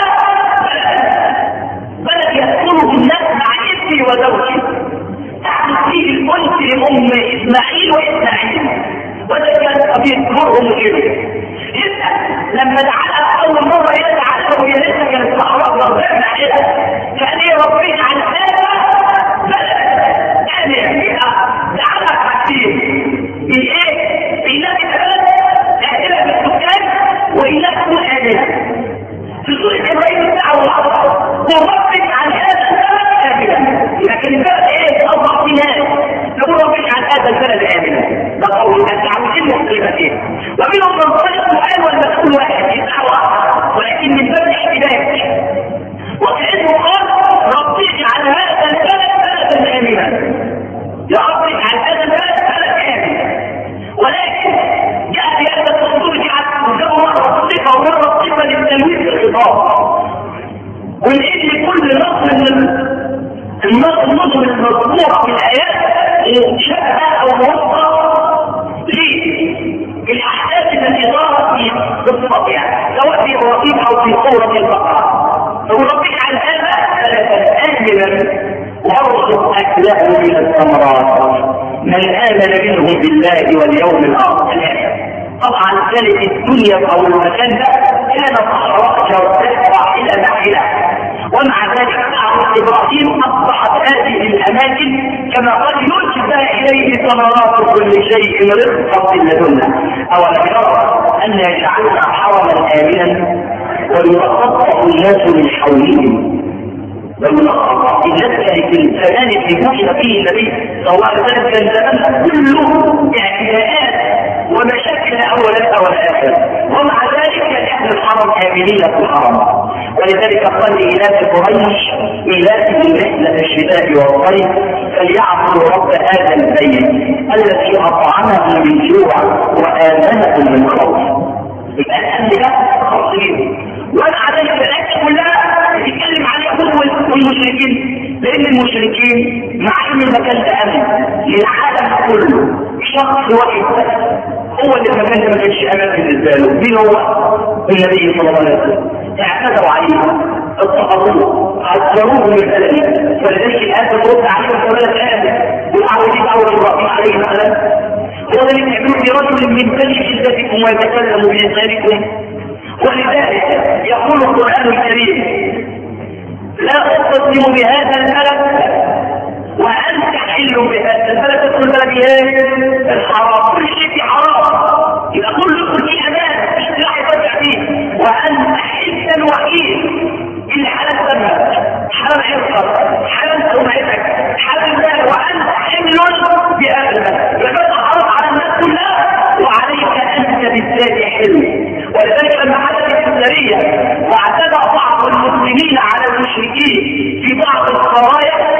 بلد يسكنه الناس مع ابني وزوجي تحدث فيه الملك لأم إسماعيل وإسماعيل. وده كان قبيل مرهم وغيره. لما دعاها أول مرة يدعى وهي لسه كانت صحراء ربنا عليها كان ايه رب اجعل هذا بلد آمنا. دعاها حاجتين. الايه؟ قول الدعوتين مختلفتين، ومنهم من قال القرآن والمسؤول واحد الدعوة، ولكن من باب الاحتجاج، وكأنه قال ربي اجعل هذا البلد بلدا آمنا، يا رب اجعل هذا البلد بلد آمن، ولكن جاء بهذا التصور جعل قدامه مرة صفة ومرة صفة للتنوير في الخطاب، ونجد كل نص من النظم المذكورة في الآيات شبه أو موصى للأحداث التي ظهرت في قصتها سواء في إبراهيم أو في سورة البقرة. فقل رب اجعل هذا بلدا آمنا وارزق أكله من الثمرات من آمن منهم بالله واليوم الآخر. طبعا كانت الدنيا أو المكان ده كانت صحراء جوفاء إلى ناحية، ومع ذلك دعوة إبراهيم أصبحت هذه الأماكن كما قد ينشد إليه ثمرات كل شيء رزقا من لدنا. أولم يروا أن جعلنا حرما آمنا ويتخطف الناس من حولهم، ويتخطف الناس في الزمان اللي وجد فيه النبي صلى الله عليه وسلم كان زمان كله اعتداءات ومشاكل أولا أو الآخر، ومع ذلك كان أهل الحرم آمنين في الحرم. ولذلك قال لإلاف قريش إلافهم رحلة الشتاء والصيف فليعبدوا رب هذا البيت الذي أطعمهم من جوع وآمنهم من خوف. يبقى الأمن ده خطير، ومع ذلك الآيات كلها بتتكلم عن اليهود والمشركين، لأن المشركين مع إن المكان ده أمن للعالم كله، شخص واحد هو اللي المكان ده ما كانش أمان بالنسبة له. مين هو؟ النبي صلى الله عليه وسلم. اعتذروا عليه، اضطهدوه، عذروه من ألمه، فلذلك الآن ترد عليهم ثلاث آيات والعودين أول إبراهيم عليه السلام هو الذي تعملون برجل من بني جلدتكم ويتكلم بلسانكم. ولذلك يقول القرآن الكريم لا أقسم بهذا البلد وأنت حل بهذا البلد. تدخل البلد ايه؟ الحرام، كل شيء في حرام، يبقى كل كل شيء أمان مش راح يرجع فيه. وأنت حل الوحيد اللي حلال سمك، حلال حرصك، حلال سمعتك، حلال مال، وأنت حل بهذا البلد. يبقى حرام على الناس كلها وعليك أنت بالذات حل. ولذلك لما حدثت السرية واعتدى بعض المسلمين على المشركين في بعض القضايا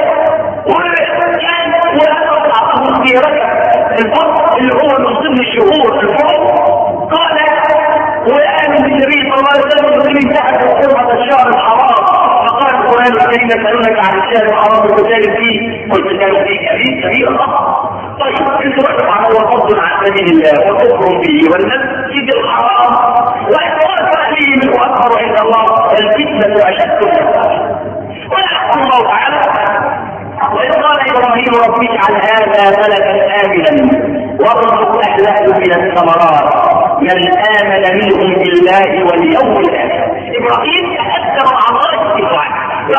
وكان ولا بعضهم في ركب الفرق اللي هو من ضمن الشهور الفرق قال وآمن بالنبي صلى الله عليه وسلم المسلمين تحت حرمة الشهر الحرام. فقال القرآن الكريم يسألونك عن الشهر الحرام والقتال فيه والقتال فيه كبير كبير الخطأ. طيب انت وقف هو فضل عن سبيل الله وكفر به والمسجد الحرام وإتوافى عليه منه أكبر عند الله الفتنة أشد ولا يحكم الله تعالى. وإذ قال إبراهيم رب اجعل هذا بلدا آمنا وارزق أهله من الثمرات من آمن منهم بالله واليوم الآخر. إبراهيم تأثر على الاستطاعة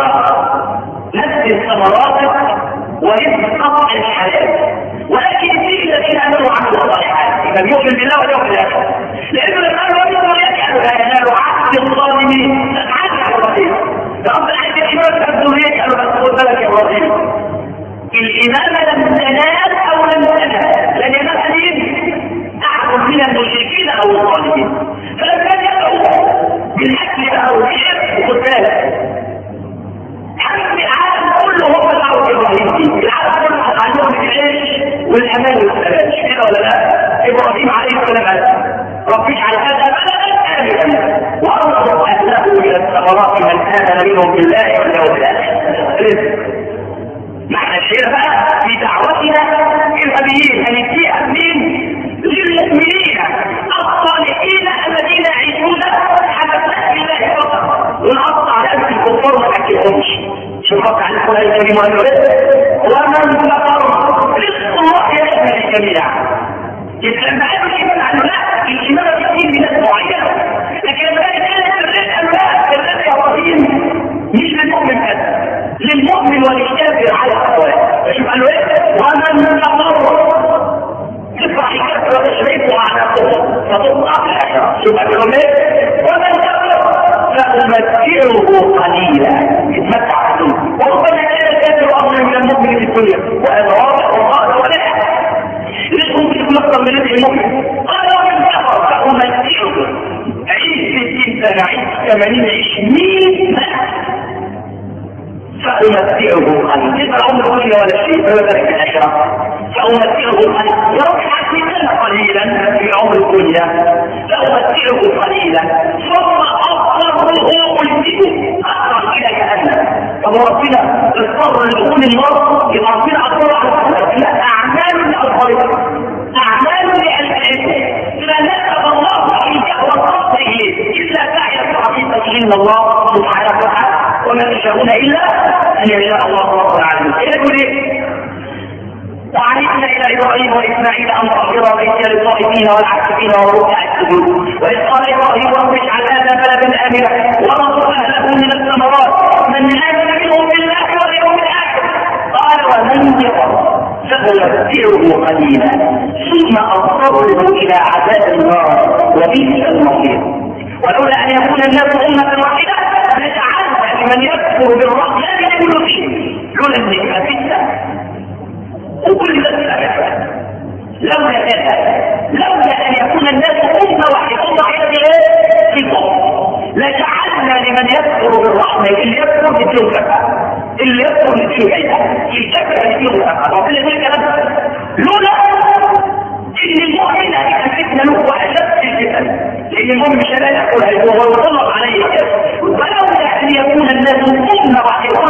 نفس الثمرات ورزق الحلال، ولكن في الذين امنوا وعملوا الصالحات يبقى يؤمن بالله واليوم الاخر، لانه لما قالوا انه يجعل لا ينال عهد الظالمين عهد على الرحيم. رب العالمين الامام الذريه قالوا بس خد بالك يا ابراهيم الامامه لم تنال او لم تنال لن ينال احد من المشركين او الظالمين، فلم كان يدعو بالحكم او الشرك. وخد بالك حكم العالم كله هو دعوه ابراهيم، العالم كله عندهم العيش والامان والسلام كده ولا لا؟ ابراهيم عليه السلام قال رب اجعل هذا بلدا امنا وارزق اهله من الثمرات من امن منهم بالله واليوم الاخر. معنى الشيء بقى في دعوتنا النبيين ان يديها مين؟ للمؤمنين الصالحين الذين يعيشون حدثات الله فقط، ونقطع على قلب الكفار وما نحكيهمش. شوف رب على القرآن الكريم وانه ومن كفر رزق الله يشمل الجميع. يبقى لما قالوا الايمان عنه لا الايمان بيكون بناس معينه، لكن لما كانت الرزق قالوا لا الرزق يا ابراهيم مش للمؤمن بس، للمؤمن والكافر على الاقوال. شوف قالوا ايه؟ ومن كفر تفرح كثره تشريفه على قوه فتطلع في الاخره. شوف قالوا ايه؟ ومن كفر فأمتعه قليلا يتمتع بالدنيا وربما كان الكافر أفضل من المؤمن في الدنيا وأدراك وقال ولا ليش ممكن يكون أكثر من ثمانين عشرين فأمتعه قليلا. كيف العمر كله ولا شيء فبدأ في الأشرة فأمتعه قليلا. يا رب حسنا قليلا في عمر الدنيا فأمتعه قليلا ثم أضطره قلبه أقرأ إلى جهنم. طب ربنا اضطر لدخول النار يبقى ربنا أضطر على أعمال الأضطار أعمال لألعبه لا نسأل الله إياه والقصد إليه إلا سعي الحقيقة إن الله سبحانه وتعالى وما تشاءون إلا أن يشاء الله رب العالمين. يقول إيه؟ وعهدنا إلى إبراهيم وإسماعيل أن طهر بيتي للطائفين والعاكفين والركع السجود. وإذ قال إبراهيم رب اجعل هذا بلدا آمنا وارزق أهله من الثمرات من آمن منهم بالله واليوم الآخر. قال ومن يكفر فسنمتعه قليلا ثم أضطره إلى عذاب النار وبئس المصير. ولولا أن يكون الناس أمة واحدة لجعلنا لمن يكفر بالرحمن كل شيء. لولا النعمة فتنة وكل ذلك لولا كذا لولا أن يكون الناس أمة واحدة أمة واحدة في الأرض لجعلنا لمن يكفر بالرحمن اللي يكفر بالجوزة اللي يكفر بالجوزة يكفر بالجوزة وكل ذلك لولا إن المؤمن أن فتنة له وأشد الفتن لأن المؤمن مش لا يأكلها وهو يطلق عليه ولولا أن يكون الناس أمة واحدة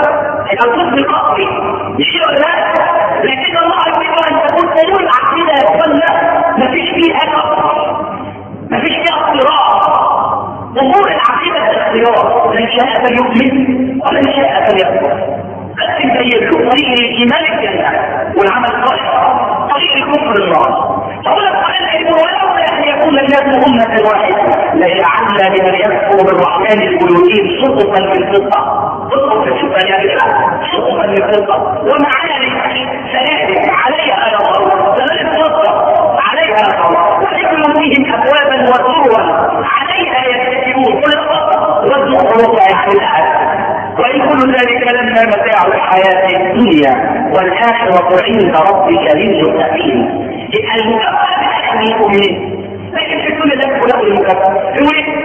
الطب القصري يشير لا لكن الله يريد أن تكون أمور العقيدة يا أخوانا ما فيش فيها نقص ما فيش فيها اضطراب. أمور العقيدة الاختيار من شاء فليؤمن ومن شاء فليكفر بس يبين له طريق الإيمان الجنة والعمل الصالح طريق الكفر النار. فقال القرآن ولولا أن يكون الناس أمة واحدة لجعلنا لمن يكفر بالرحمن البيوتين سقطا من فضة سقطا في الشبهات سقطا من فضة ومعارك سنادك عليها نظر سنادك فضة عليها نظر وحكم فيهم أبوابا وسروا عليها يتكئون كل فضة والزخرف يعني الآن. وإن كل ذلك لما متاع الحياة الدنيا والآخرة عند ربك للمتقين. المكافأة للمؤمنين لكن في كل ذلك له المكافأة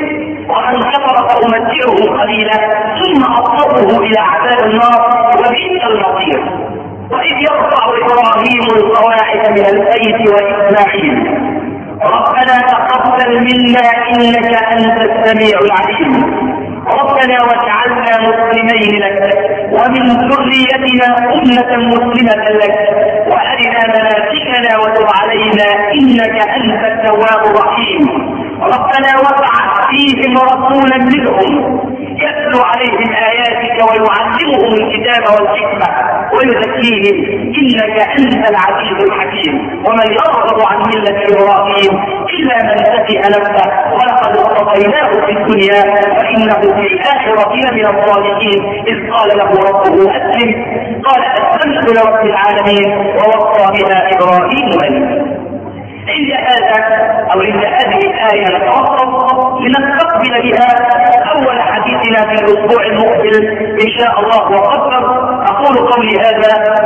ومن كفر فأمتعه قليلا ثم أضطره إلى عذاب النار وبئس المصير. وإذ يرفع إبراهيم القواعد من البيت وإسماعيل ربنا تقبل منا إنك أنت السميع العليم ربنا واجعلنا مسلمين لك ومن ذريتنا أمة مسلمة لك وأرنا مناسكنا وتب علينا إنك أنت التواب الرحيم. ربنا وابعث فيهم رسولا منهم يتلو عليهم آياتك ويعلمهم الكتاب والحكمة ويزكيهم إنك أنت العزيز الحكيم. ومن يرغب عن ملة إبراهيم إلا من سفه نفسه ولقد اصطفيناه في الدنيا وإنه في الآخرة لمن الصالحين. إذ قال له ربه أسلم قال أسلمت لرب العالمين ووصى بها إبراهيم وليه. عند هذا أو عند هذه الآية نتوقف لنستقبل بها أول حديثنا في الأسبوع المقبل إن شاء الله وقدر. أقول قولي هذا